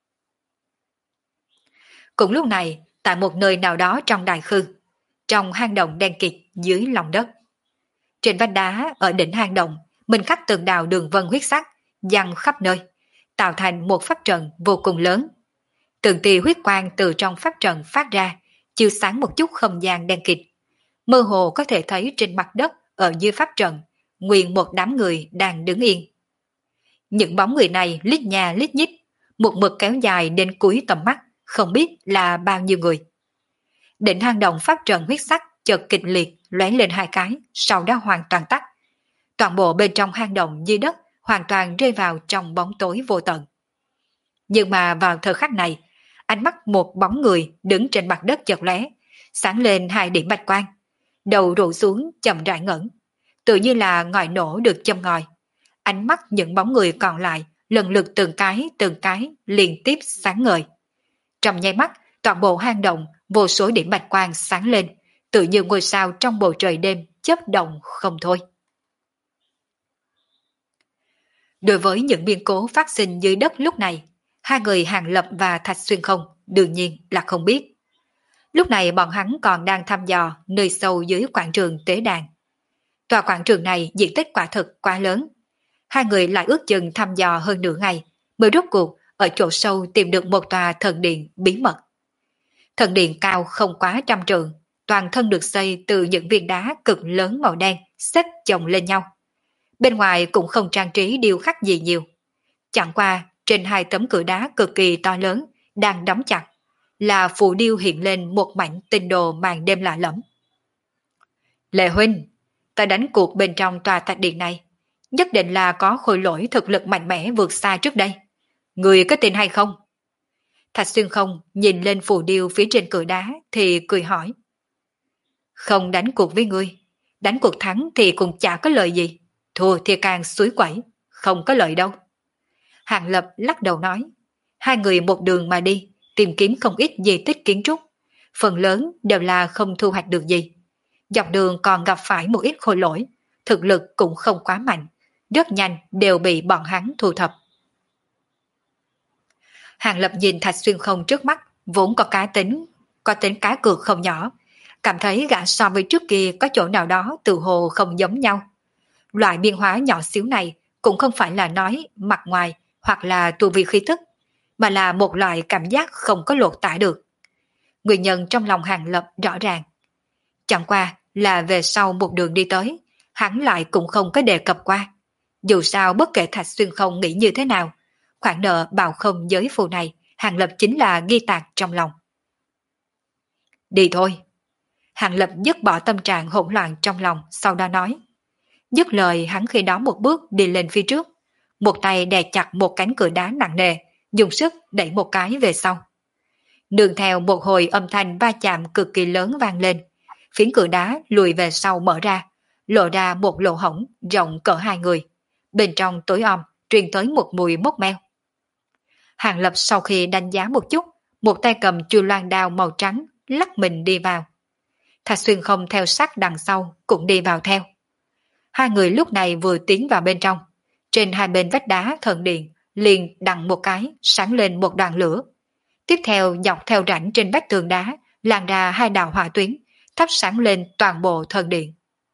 Cũng lúc này, tại một nơi nào đó trong đại khư, trong hang động đen kịt dưới lòng đất. Trên vách đá ở đỉnh hang động, mình khắc từng đạo đường vân huyết sắc, giăng khắp nơi, tạo thành một pháp trận vô cùng lớn. Từng tia huyết quang từ trong pháp trận phát ra, chiếu sáng một chút không gian đen kịt. Mơ hồ có thể thấy trên mặt đất ở dưới pháp trận, nguyên một đám người đang đứng yên. Những bóng người này lít nhà lít nhít, một mực kéo dài đến cuối tầm mắt, không biết là bao nhiêu người. Đỉnh hang động pháp trận huyết sắc chợt kịch liệt lóe lên hai cái, sau đó hoàn toàn tắt. Toàn bộ bên trong hang động dưới đất hoàn toàn rơi vào trong bóng tối vô tận. Nhưng mà vào thời khắc này, ánh mắt một bóng người đứng trên mặt đất chợt lóe, sáng lên hai điểm bạch quang, đầu rủ xuống chậm rãi ngẩng, tự như là ngòi nổ được châm ngòi. Ánh mắt những bóng người còn lại lần lượt từng cái liên tiếp sáng ngời. Trong nháy mắt, toàn bộ hang động vô số điểm bạch quang sáng lên, tự như ngôi sao trong bầu trời đêm chớp động không thôi. Đối với những biến cố phát sinh dưới đất lúc này, hai người Hàng Lập và Thạch Xuyên Không đương nhiên là không biết. Lúc này bọn hắn còn đang thăm dò nơi sâu dưới quảng trường tế đàn. Tòa quảng trường này diện tích quả thực quá lớn. Hai người lại ước chừng thăm dò hơn nửa ngày mới rốt cuộc ở chỗ sâu tìm được một tòa thần điện bí mật. Thần điện cao không quá 100 trượng, toàn thân được xây từ những viên đá cực lớn màu đen xếp chồng lên nhau. Bên ngoài cũng không trang trí điêu khắc gì nhiều. Chẳng qua trên hai tấm cửa đá cực kỳ to lớn đang đóng chặt là phù điêu hiện lên một mảnh tinh đồ màn đêm lạ lẫm. Lệ huynh, ta đánh cuộc bên trong tòa thạch điện này, nhất định là có khôi lỗi thực lực mạnh mẽ vượt xa trước đây. Người có tin hay không? Thạch Xuyên Không nhìn lên phù điêu phía trên cửa đá thì cười hỏi. Không đánh cuộc với ngươi, đánh cuộc thắng thì cũng chả có lợi gì, thua thì càng suối quẩy, không có lợi đâu. Hàng Lập lắc đầu nói, hai người một đường mà đi, tìm kiếm không ít di tích kiến trúc, phần lớn đều là không thu hoạch được gì. Dọc đường còn gặp phải một ít khôi lỗi, thực lực cũng không quá mạnh, rất nhanh đều bị bọn hắn thu thập. Hàng Lập nhìn Thạch Xuyên Không trước mắt, vốn có tính cá cược không nhỏ, cảm thấy gã so với trước kia có chỗ nào đó tự hồ không giống nhau. Loại biến hóa nhỏ xíu này cũng không phải là nói mặt ngoài hoặc là tu vi khí tức, mà là một loại cảm giác không có lột tả được. Nguyên nhân trong lòng Hàng Lập rõ ràng. Chẳng qua là về sau một đường đi tới, hắn lại cũng không có đề cập qua. Dù sao bất kể Thạch Xuyên Không nghĩ như thế nào, khoản nợ bào không giới phù này, Hàng Lập chính là ghi tạc trong lòng. Đi thôi. Hàng Lập dứt bỏ tâm trạng hỗn loạn trong lòng, sau đó nói. Dứt lời hắn khi đó một bước đi lên phía trước, một tay đè chặt một cánh cửa đá nặng nề, dùng sức đẩy một cái về sau. Nương theo một hồi âm thanh va chạm cực kỳ lớn vang lên, phiến cửa đá lùi về sau mở ra, lộ ra một lỗ hổng rộng cỡ hai người. Bên trong tối om truyền tới một mùi mốc meo. Hàng Lập sau khi đánh giá một chút, một tay cầm chùy loan đao màu trắng lắc mình đi vào. Thạch Xuyên Không theo sát đằng sau cũng đi vào theo. Hai người lúc này vừa tiến vào bên trong, trên hai bên vách đá thần điện liền đằng một cái sáng lên một đoàn lửa. Tiếp theo dọc theo rãnh trên vách tường đá lan ra hai đạo hỏa tuyến, thắp sáng lên toàn bộ thần điện.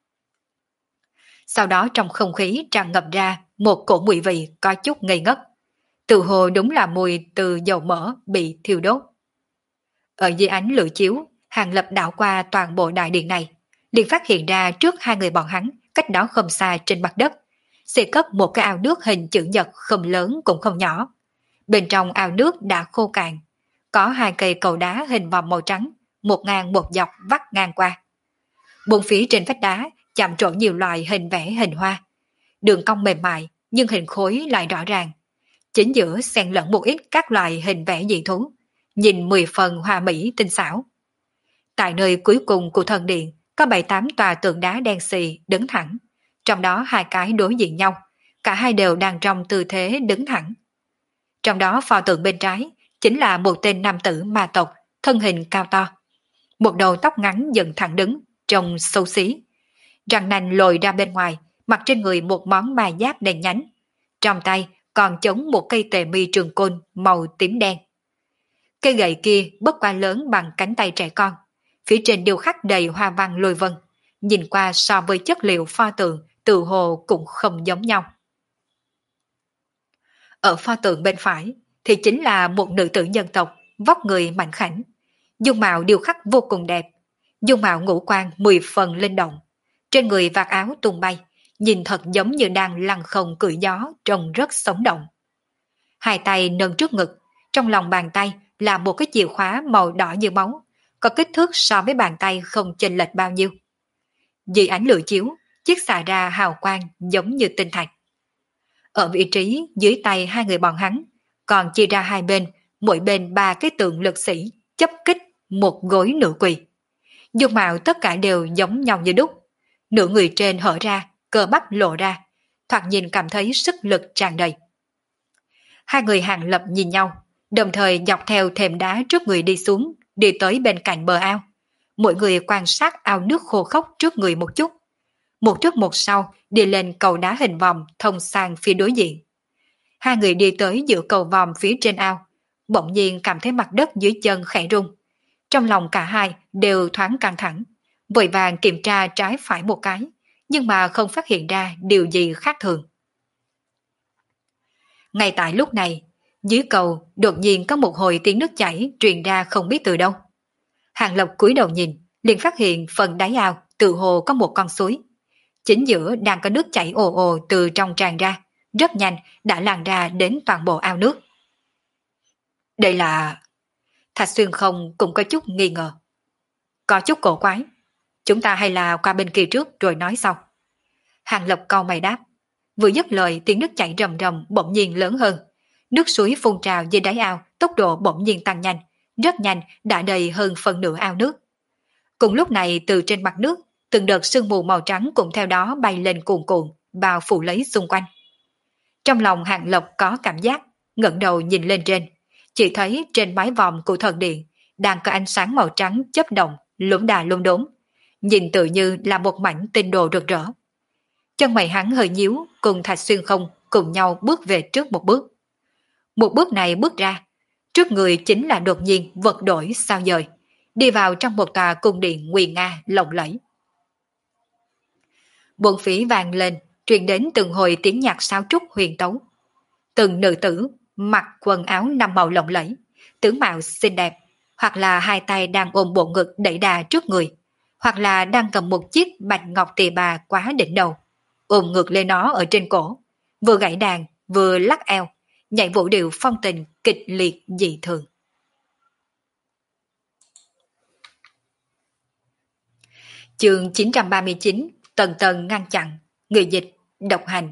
Sau đó trong không khí tràn ngập ra một cổ mùi vị có chút ngây ngất. Tự hồ đúng là mùi từ dầu mỡ bị thiêu đốt. Ở dưới ánh lửa chiếu, Hàng Lập đảo qua toàn bộ đại điện này, liền phát hiện ra trước hai người bọn hắn, cách đó không xa trên mặt đất, sẽ cất một cái ao nước hình chữ nhật không lớn cũng không nhỏ. Bên trong ao nước đã khô cạn, có hai cây cầu đá hình vòng màu trắng, một ngang một dọc vắt ngang qua. Bốn phía trên vách đá chạm trộn nhiều loại hình vẽ hình hoa, đường cong mềm mại nhưng hình khối lại rõ ràng. Chính giữa xen lẫn một ít các loại hình vẽ dị thú, nhìn 10 phần hoa mỹ tinh xảo. Tại nơi cuối cùng của thần điện có 7-8 tòa tượng đá đen xì đứng thẳng, trong đó hai cái đối diện nhau, cả hai đều đang trong tư thế đứng thẳng. Trong đó pho tượng bên trái chính là một tên nam tử ma tộc, thân hình cao to, một đầu tóc ngắn dựng thẳng đứng, trông xấu xí, răng nanh lồi ra bên ngoài, mặc trên người một món ma giáp đen nhánh, trong tay còn chống một cây tề mi trường côn màu tím đen. Cây gậy kia bất quá lớn bằng cánh tay trẻ con, phía trên điêu khắc đầy hoa văn lôi vân, nhìn qua so với chất liệu pho tượng tự hồ cũng không giống nhau. Ở pho tượng bên phải thì chính là một nữ tử nhân tộc, vóc người mảnh khảnh, dung mạo điêu khắc vô cùng đẹp, dung mạo ngũ quan 10 phần linh động, trên người vạt áo tung bay, nhìn thật giống như đang lăn không cưỡi gió, trông rất sống động. Hai tay nâng trước ngực, trong lòng bàn tay là một cái chìa khóa màu đỏ như máu, có kích thước so với bàn tay không chênh lệch bao nhiêu. Dưới ánh lửa chiếu, chiếc xà ra hào quang giống như tinh thạch. Ở vị trí dưới tay hai người bọn hắn, còn chia ra hai bên, mỗi bên 3 cái tượng lực sĩ, chấp kích, một gối nửa quỳ. Dung mạo tất cả đều giống nhau như đúc. Nửa người trên hở ra, cơ bắp lộ ra, thoạt nhìn cảm thấy sức lực tràn đầy. Hai người Hàng Lập nhìn nhau, đồng thời dọc theo thềm đá trước người đi xuống, đi tới bên cạnh bờ ao. Mỗi người quan sát ao nước khô khốc trước người một chút. Một trước một sau đi lên cầu đá hình vòm thông sang phía đối diện. Hai người đi tới giữa cầu vòm phía trên ao, bỗng nhiên cảm thấy mặt đất dưới chân khẽ rung. Trong lòng cả hai đều thoáng căng thẳng, vội vàng kiểm tra trái phải một cái, nhưng mà không phát hiện ra điều gì khác thường. Ngay tại lúc này, dưới cầu đột nhiên có một hồi tiếng nước chảy truyền ra không biết từ đâu. Hàng Lập cúi đầu nhìn, liền phát hiện phần đáy ao tự hồ có một con suối. Chính giữa đang có nước chảy ồ ồ từ trong tràn ra, rất nhanh đã lan ra đến toàn bộ ao nước. Đây là... Thạch Xuyên Không cũng có chút nghi ngờ. Có chút cổ quái. Chúng ta hay là qua bên kia trước rồi nói sau. Hàng Lập cau mày đáp. Vừa dứt lời tiếng nước chảy rầm rầm bỗng nhiên lớn hơn. Nước suối phun trào dưới đáy ao, tốc độ bỗng nhiên tăng nhanh, rất nhanh đã đầy hơn phần nửa ao nước. Cùng lúc này từ trên mặt nước, từng đợt sương mù màu trắng cũng theo đó bay lên cuồn cuộn, bao phủ lấy xung quanh. Trong lòng Hàng Lập có cảm giác, ngẩng đầu nhìn lên trên, chỉ thấy trên mái vòm của thần điện đang có ánh sáng màu trắng chớp động, lủng đà lung đốn, nhìn tự như là một mảnh tinh đồ rực rỡ. Chân mày hắn hơi nhíu, cùng Thạch Xuyên Không cùng nhau bước về trước một bước. Một bước này bước ra, Trước người chính là đột nhiên vật đổi sao dời, đi vào trong một tòa cung điện nguy nga lộng lẫy. Buồn phí vang lên, truyền đến từng hồi tiếng nhạc sáo trúc huyền tấu. Từng nữ tử mặc quần áo năm màu lộng lẫy, tướng mạo xinh đẹp, hoặc là hai tay đang ôm bộ ngực đẩy đà trước người, hoặc là đang cầm một chiếc bạch ngọc tỳ bà quá đỉnh đầu, ôm ngược lên nó ở trên cổ, vừa gảy đàn vừa lắc eo, nhảy vũ điệu phong tình kịch liệt dị thường. Chương 939, tầng tầng ngăn chặn, người dịch, độc hành.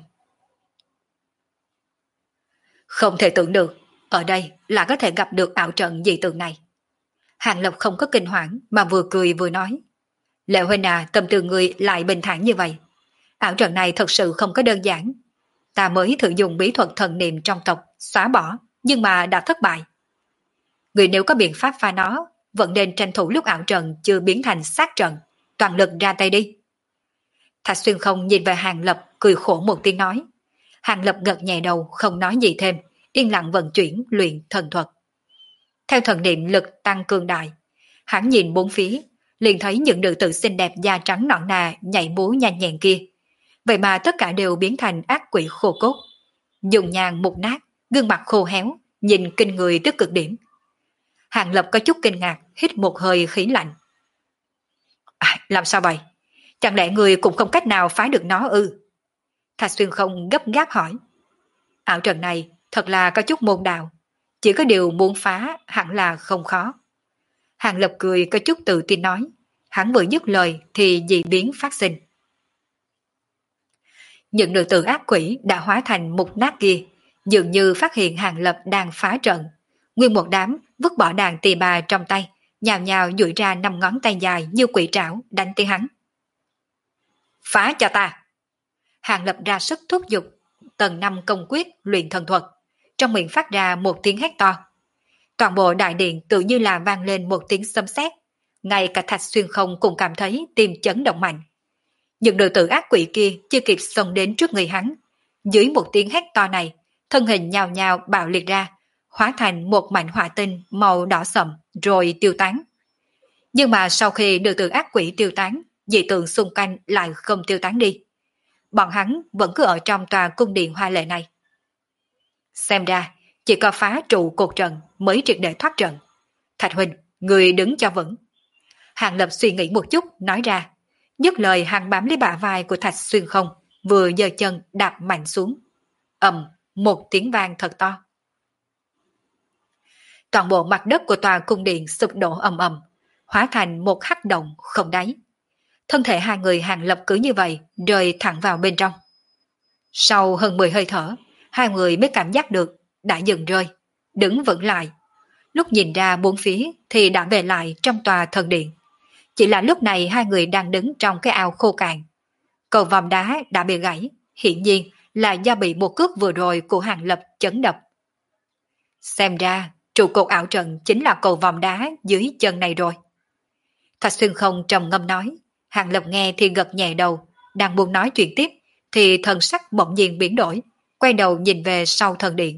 Không thể tưởng được, ở đây là có thể gặp được ảo trận dị tượng này. Hàng Lập không có kinh hoảng mà vừa cười vừa nói. Lệ huynh à, tâm tư người lại bình thản như vậy. Ảo trận này thật sự không có đơn giản. Ta mới thử dùng bí thuật thần niệm trong tộc xóa bỏ, nhưng mà đã thất bại. Người nếu có biện pháp phá nó, vẫn nên tranh thủ lúc ảo trận chưa biến thành sát trận, toàn lực ra tay đi. Thạch Xuyên không nhìn về Hàng Lập cười khổ một tiếng nói. Hàng Lập gật nhẹ đầu không nói gì thêm, yên lặng vận chuyển luyện thần thuật. Theo thần niệm lực tăng cường đại, hắn nhìn bốn phía, liền thấy những nữ tử xinh đẹp da trắng nõn nà nhảy múa nhanh nhẹn kia. Vậy mà tất cả đều biến thành ác quỷ khô cốt. Dùng nhang mục nát, gương mặt khô héo, nhìn kinh người tới cực điểm. Hàng Lập có chút kinh ngạc, hít một hơi khí lạnh. Làm sao vậy? Chẳng lẽ người cũng không cách nào phá được nó ư? Thạch Xuyên không gấp gáp hỏi. Ảo trận này thật là có chút môn đạo, chỉ có điều muốn phá hẳn là không khó. Hàng Lập cười có chút tự tin nói, hắn vừa dứt lời thì dị biến phát sinh. Những nữ tử ác quỷ đã hóa thành mục nát kia, dường như phát hiện Hàng Lập đang phá trận. Nguyên một đám vứt bỏ đàn tỳ bà trong tay, nhào nhào duỗi ra 5 ngón tay dài như quỷ trảo đánh tới hắn. Phá cho ta! Hàng Lập ra sức thúc giục, tầng 5 công quyết luyện thần thuật, trong miệng phát ra một tiếng hét to. Toàn bộ đại điện tự như là vang lên một tiếng sấm sét, ngay cả Thạch Xuyên không cũng cảm thấy tim chấn động mạnh. Những nữ tử ác quỷ kia chưa kịp xông đến trước người hắn, dưới một tiếng hét to này, thân hình nhào nhào bạo liệt ra, hóa thành một mảnh hỏa tinh màu đỏ sậm rồi tiêu tán. Nhưng mà sau khi nữ tử ác quỷ tiêu tán, dị tượng xung quanh lại không tiêu tán đi. Bọn hắn vẫn cứ ở trong tòa cung điện hoa lệ này. Xem ra, chỉ có phá trụ cột trận mới triệt để thoát trận. Thạch huynh, người đứng cho vững. Hàng Lập suy nghĩ một chút, nói ra. Dứt lời hắn bám lấy bả vai của Thạch Xuyên không, vừa giơ chân đạp mạnh xuống. Ầm, một tiếng vang thật to. Toàn bộ mặt đất của tòa cung điện sụp đổ ầm ầm, hóa thành một hắc động không đáy. Thân thể hai người Hàng Lập cứ như vậy rơi thẳng vào bên trong. Sau hơn 10 hơi thở, hai người mới cảm giác được đã dừng rơi, đứng vững lại. Lúc nhìn ra bốn phía thì đã về lại trong tòa thần điện. Chỉ là lúc này hai người đang đứng trong cái ao khô cạn. Cầu vòm đá đã bị gãy, hiển nhiên là do bị một cước vừa rồi của Hàng Lập chấn đập. Xem ra trụ cột ảo trận chính là cầu vòm đá dưới chân này rồi. Thạch Xuyên không trầm ngâm nói. Hàng Lập nghe thì gật nhẹ đầu, đang muốn nói chuyện tiếp thì thần sắc bỗng nhiên biến đổi, quay đầu nhìn về sau thần điện.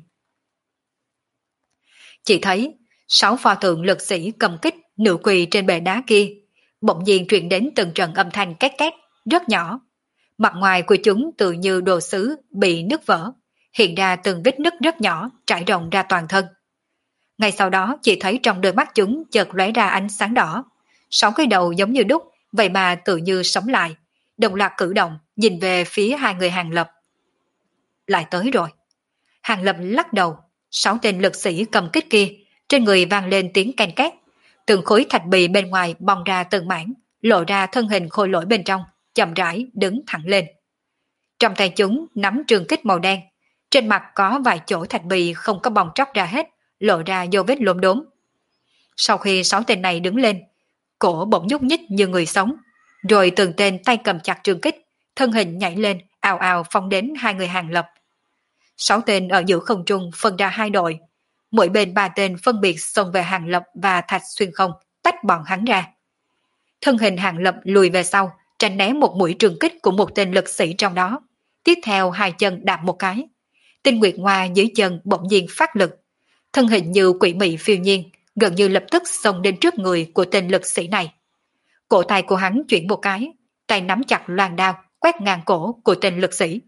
Chỉ thấy 6 pho tượng lực sĩ cầm kích nửa quỳ trên bệ đá kia, bỗng nhiên truyền đến từng trận âm thanh két két rất nhỏ. Mặt ngoài của chúng tự như đồ sứ bị nứt vỡ, hiện ra từng vết nứt rất nhỏ trải rộng ra toàn thân. Ngay sau đó chỉ thấy trong đôi mắt chúng chợt lóe ra ánh sáng đỏ, 6 cái đầu giống như đúc, vậy mà tự như sống lại, đồng loạt cử động nhìn về phía hai người Hàng Lập. Lại tới rồi. Hàng Lập lắc đầu, 6 tên lực sĩ cầm kích kia, trên người vang lên tiếng ken két, từng khối thạch bì bên ngoài bong ra từng mảng, lộ ra thân hình khôi lỗi bên trong, chậm rãi đứng thẳng lên. Trong tay chúng nắm trường kích màu đen, trên mặt có vài chỗ thạch bì không có bong tróc ra hết, lộ ra dấu vết lốm đốm. Sau khi 6 tên này đứng lên, cổ bỗng nhúc nhích như người sống, rồi từng tên tay cầm chặt trường kích, thân hình nhảy lên, ào ào phóng đến hai người Hàng Lập. 6 tên ở giữa không trung phân ra 2 đội, mỗi bên 3 tên phân biệt xông về Hàng Lập và Thạch Xuyên không, tách bọn hắn ra. Thân hình Hàng Lập lùi về sau, tránh né một mũi trường kích của một tên lực sĩ trong đó. Tiếp theo 2 chân đạp một cái. Tinh Nguyệt Hoa dưới chân bỗng nhiên phát lực, thân hình như quỷ mị phiêu nhiên, gần như lập tức xông đến trước người của tên lực sĩ này. Cổ tay của hắn chuyển một cái, tay nắm chặt loan đao, quét ngang cổ của tên lực sĩ.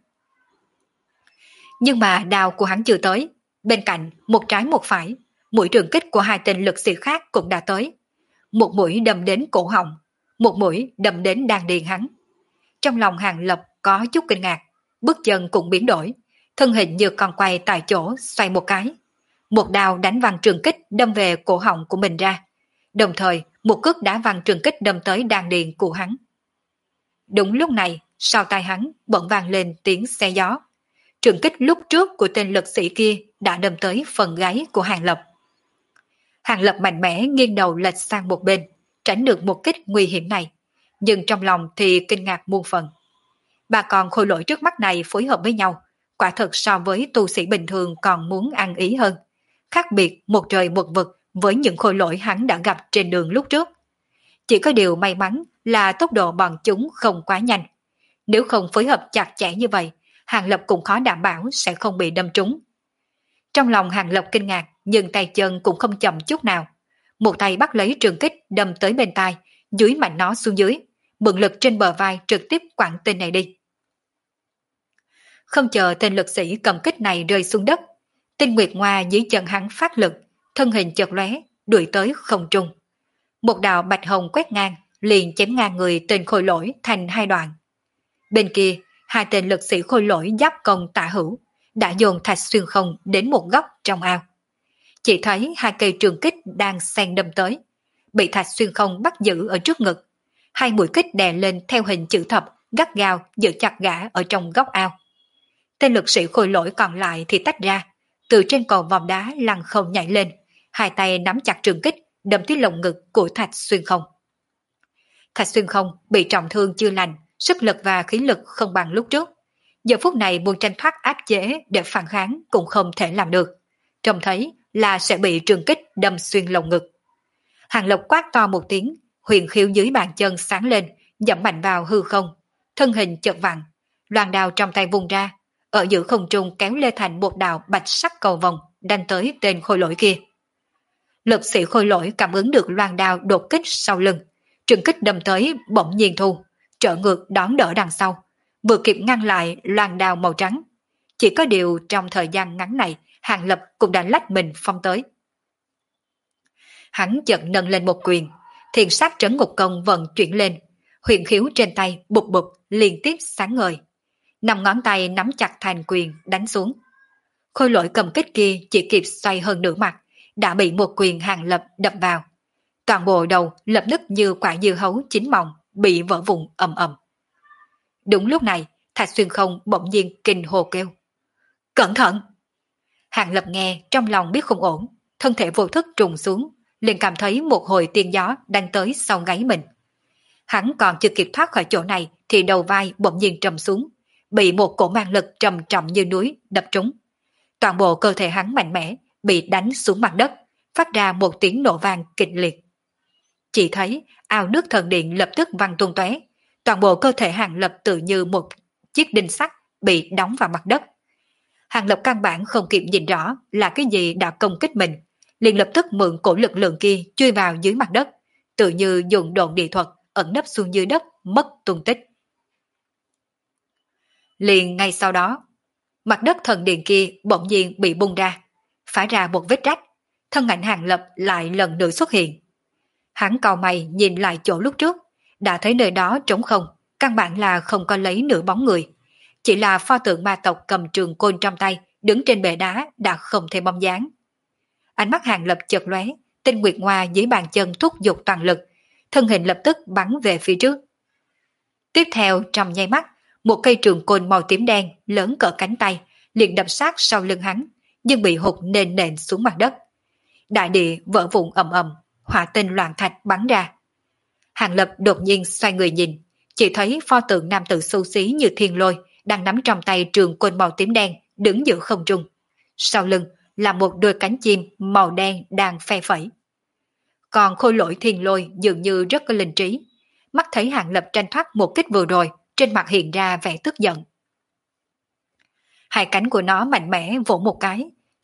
Nhưng mà đao của hắn chưa tới, bên cạnh một trái một phải, mũi trường kích của hai tên lực sĩ khác cũng đã tới. Một mũi đâm đến cổ họng, một mũi đâm đến đan điền hắn. Trong lòng Hàng Lập có chút kinh ngạc, bước chân cũng biến đổi, thân hình như con quay tại chỗ xoay một cái. Một đao đánh văng trường kích đâm về cổ họng của mình ra, đồng thời một cước đá văng trường kích đâm tới đan điền của hắn. Đúng lúc này, sau tai hắn bỗng vang lên tiếng xe gió. Trường kích lúc trước của tên lực sĩ kia đã đâm tới phần gáy của Hàng Lập. Hàng Lập mạnh mẽ nghiêng đầu lệch sang một bên, tránh được một kích nguy hiểm này, nhưng trong lòng thì kinh ngạc muôn phần. Ba con khôi lỗi trước mắt này phối hợp với nhau, quả thực so với tu sĩ bình thường còn muốn ăn ý hơn. Khác biệt một trời một vực với những khôi lỗi hắn đã gặp trên đường lúc trước. Chỉ có điều may mắn là tốc độ bọn chúng không quá nhanh. Nếu không phối hợp chặt chẽ như vậy, Hàng Lập cũng khó đảm bảo sẽ không bị đâm trúng. Trong lòng Hàng Lập kinh ngạc, nhưng tay chân cũng không chậm chút nào. Một tay bắt lấy trường kích đâm tới bên tai, dưới mạnh nó xuống dưới, mượn lực trên bờ vai trực tiếp quẳng tên này đi. Không chờ tên lực sĩ cầm kích này rơi xuống đất, Tinh Nguyệt Ngoa dưới chân hắn phát lực, thân hình chợt lóe, đuổi tới không trung. Một đạo bạch hồng quét ngang, liền chém ngang người tên khôi lỗi thành hai đoạn. Bên kia, hai tên lực sĩ khôi lỗi giáp công tả hữu, đã dồn Thạch Xuyên Không đến một góc trong ao. Chỉ thấy hai cây trường kích đang xen đâm tới, bị Thạch Xuyên Không bắt giữ ở trước ngực. Hai mũi kích đè lên theo hình chữ thập, gắt gao giữ chặt gã ở trong góc ao. Tên lực sĩ khôi lỗi còn lại thì tách ra, từ trên cầu vòm đá lăn không nhảy lên, hai tay nắm chặt trường kích đâm tới lồng ngực của Thạch Xuyên Không. Thạch Xuyên Không bị trọng thương chưa lành, sức lực và khí lực không bằng lúc trước. Giờ phút này muốn tranh thoát áp chế để phản kháng cũng không thể làm được. Trông thấy là sẽ bị trường kích đâm xuyên lồng ngực. Hàng Lập quát to một tiếng, huyền khiếu dưới bàn chân sáng lên, dẫm mạnh vào hư không. Thân hình chợt vặn, loan đao trong tay vùng ra, ở giữa không trung kéo lê thành một đạo bạch sắc cầu vồng, đánh tới tên khôi lỗi kia. Lực sĩ khôi lỗi cảm ứng được loan đao đột kích sau lưng, trường kích đâm tới bỗng nhiên thu, trở ngược đón đỡ đằng sau, vừa kịp ngăn lại loan đao màu trắng. Chỉ có điều trong thời gian ngắn này, Hàng Lập cũng đã lách mình phong tới. Hắn chợt nâng lên một quyền, thiền sát trấn ngục công vận chuyển lên, huyền khiếu trên tay bụp bụp liên tiếp sáng ngời. 5 ngón tay nắm chặt thành quyền đánh xuống. Khôi lỗi cầm kích kia chỉ kịp xoay hơn nửa mặt, đã bị một quyền Hàng Lập đập vào. Toàn bộ đầu lập tức như quả dưa hấu chín mọng, bị vỡ vụn ầm ầm. Đúng lúc này, Thạch Xuyên Không bỗng nhiên kinh hô kêu: "Cẩn thận!" Hàng Lập nghe trong lòng biết không ổn, thân thể vô thức trùng xuống, liền cảm thấy một hồi tiên gió đang tới sau gáy mình. Hắn còn chưa kịp thoát khỏi chỗ này thì đầu vai bỗng nhiên trầm xuống, bị một cổ mang lực trầm trọng như núi đập trúng. Toàn bộ cơ thể hắn mạnh mẽ bị đánh xuống mặt đất, phát ra một tiếng nổ vang kịch liệt. Chỉ thấy ao nước thần điện lập tức văng tung tóe, toàn bộ cơ thể Hàng Lập tự như một chiếc đinh sắt bị đóng vào mặt đất. Hàng Lập căn bản không kịp nhìn rõ là cái gì đã công kích mình, liền lập tức mượn cổ lực lượng kia chui vào dưới mặt đất, tự như dùng độn địa thuật ẩn nấp xuống dưới đất mất tung tích. Liền ngay sau đó, mặt đất thần điện kia bỗng nhiên bị bung ra, phá ra một vết rách, thân ảnh Hàng Lập lại lần nữa xuất hiện. Hắn cau mày nhìn lại chỗ lúc trước, đã thấy nơi đó trống không, căn bản là không có lấy nửa bóng người. Chỉ là pho tượng ma tộc cầm trường côn trong tay, đứng trên bệ đá đã không thể bóng dáng. Ánh mắt Hàng Lập chợt lóe, Tinh Nguyệt Ngoa dưới bàn chân thúc giục toàn lực, thân hình lập tức bắn về phía trước. Tiếp theo trong nháy mắt, một cây trường côn màu tím đen lớn cỡ cánh tay liền đập sát sau lưng hắn, nhưng bị hụt nền nện xuống mặt đất. Đại địa vỡ vụn ầm ầm, hỏa tinh loạn thạch bắn ra. Hàng Lập đột nhiên xoay người nhìn, chỉ thấy pho tượng nam tử xấu xí như thiên lôi đang nắm trong tay trường côn màu tím đen đứng giữa không trung. Sau lưng là một đôi cánh chim màu đen đang phe phẩy. Còn khôi lỗi thiên lôi dường như rất có linh trí, mắt thấy Hàng Lập tranh thoát một kích vừa rồi, trên mặt hiện ra vẻ tức giận. Hai cánh của nó mạnh mẽ vỗ một cái,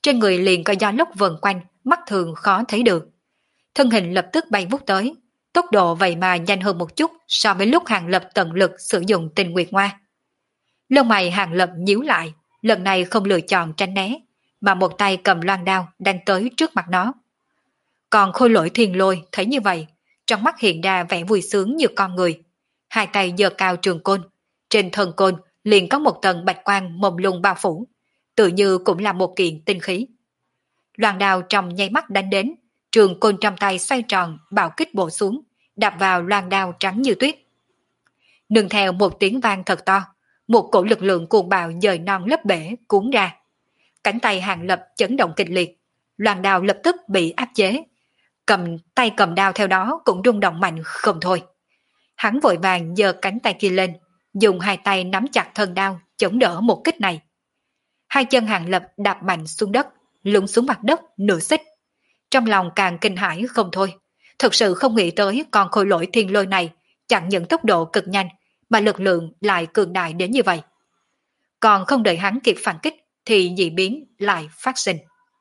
trên người liền có gió lốc vần quanh, mắt thường khó thấy được. Thân hình lập tức bay vút tới, tốc độ vậy mà nhanh hơn một chút so với lúc Hàng Lập tận lực sử dụng Tinh Nguyệt Ngoa. Lông mày Hàng Lập nhíu lại, lần này không lựa chọn tránh né, mà một tay cầm loan đao đang tới trước mặt nó. Còn Khôi Lỗi Thiên Lôi thấy như vậy, trong mắt hiện ra vẻ vui sướng như con người. Hai tay giơ cao trường côn, trên thân côn liền có một tầng bạch quang mông lung bao phủ, tự như cũng là một kiện tinh khí. Loan đao trong nháy mắt đánh đến, trường côn trong tay xoay tròn, bạo kích bổ xuống, đạp vào loan đao trắng như tuyết. Nương theo một tiếng vang thật to, một cổ lực lượng cuồng bạo dời non lấp bể cuốn ra. Cánh tay Hàng Lập chấn động kịch liệt, loan đao lập tức bị áp chế. Cầm đao theo đó cũng rung động mạnh không thôi. Hắn vội vàng giơ cánh tay kia lên, dùng hai tay nắm chặt thân đao chống đỡ một kích này. Hai chân Hàng Lập đạp mạnh xuống đất, lún xuống mặt đất nửa xích. Trong lòng càng kinh hãi không thôi, thực sự không nghĩ tới con Khôi Lỗi Thiên Lôi này chẳng những tốc độ cực nhanh mà lực lượng lại cường đại đến như vậy. Còn không đợi hắn kịp phản kích thì dị biến lại phát sinh.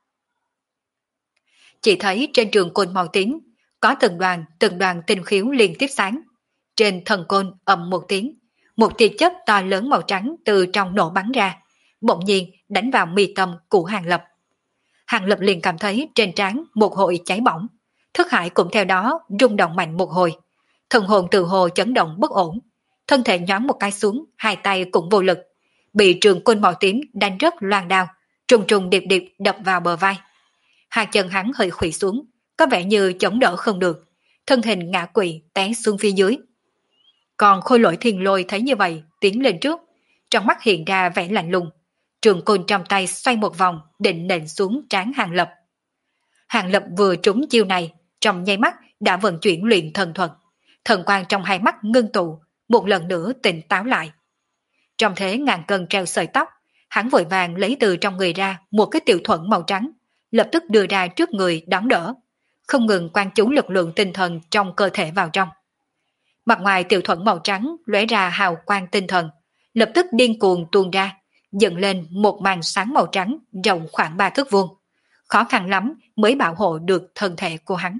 Chỉ thấy trên trường côn màu tím có từng đoàn tinh khiếu liên tiếp sáng. Trên thần côn ầm một tiếng, một tia chớp to lớn màu trắng từ trong nổ bắn ra, bỗng nhiên đánh vào mi tâm của Hàng Lập. Hàng Lập liền cảm thấy trên trán một hồi cháy bỏng, thức hải cũng theo đó rung động mạnh một hồi, thần hồn tự hồ chấn động bất ổn, thân thể nhoáng một cái xuống, hai tay cũng vô lực, bị trường côn màu tím đánh rớt loan đao, trùng trùng điệp điệp đập vào bờ vai. Hai chân hắn hơi khuỵu xuống, có vẻ như chống đỡ không được, thân hình ngã quỵ té xuống phía dưới. Còn Khôi Lỗi Thiên Lôi thấy như vậy, tiến lên trước, trong mắt hiện ra vẻ lạnh lùng, trường côn trong tay xoay một vòng định nện xuống trán Hàng Lập. Hàng Lập vừa trúng chiêu này, trong nháy mắt đã vận chuyển luyện thần thuật, thần quang trong hai mắt ngưng tụ, một lần nữa tỉnh táo lại. Trong thế ngàn cân treo sợi tóc, hắn vội vàng lấy từ trong người ra một cái tiểu thuẫn màu trắng, lập tức đưa ra trước người đón đỡ, không ngừng quan chú lực lượng tinh thần trong cơ thể vào trong. Mặt ngoài tiểu thuẫn màu trắng lóe ra hào quang tinh thần, lập tức điên cuồng tuôn ra, dựng lên một màn sáng màu trắng rộng khoảng 3 thước vuông, khó khăn lắm mới bảo hộ được thân thể của hắn.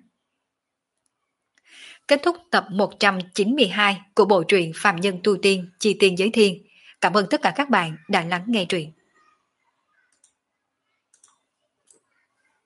Kết thúc tập 192 của bộ truyện Phàm Nhân Tu Tiên Chi Tiên Giới Thiên. Cảm ơn tất cả các bạn đã lắng nghe truyện.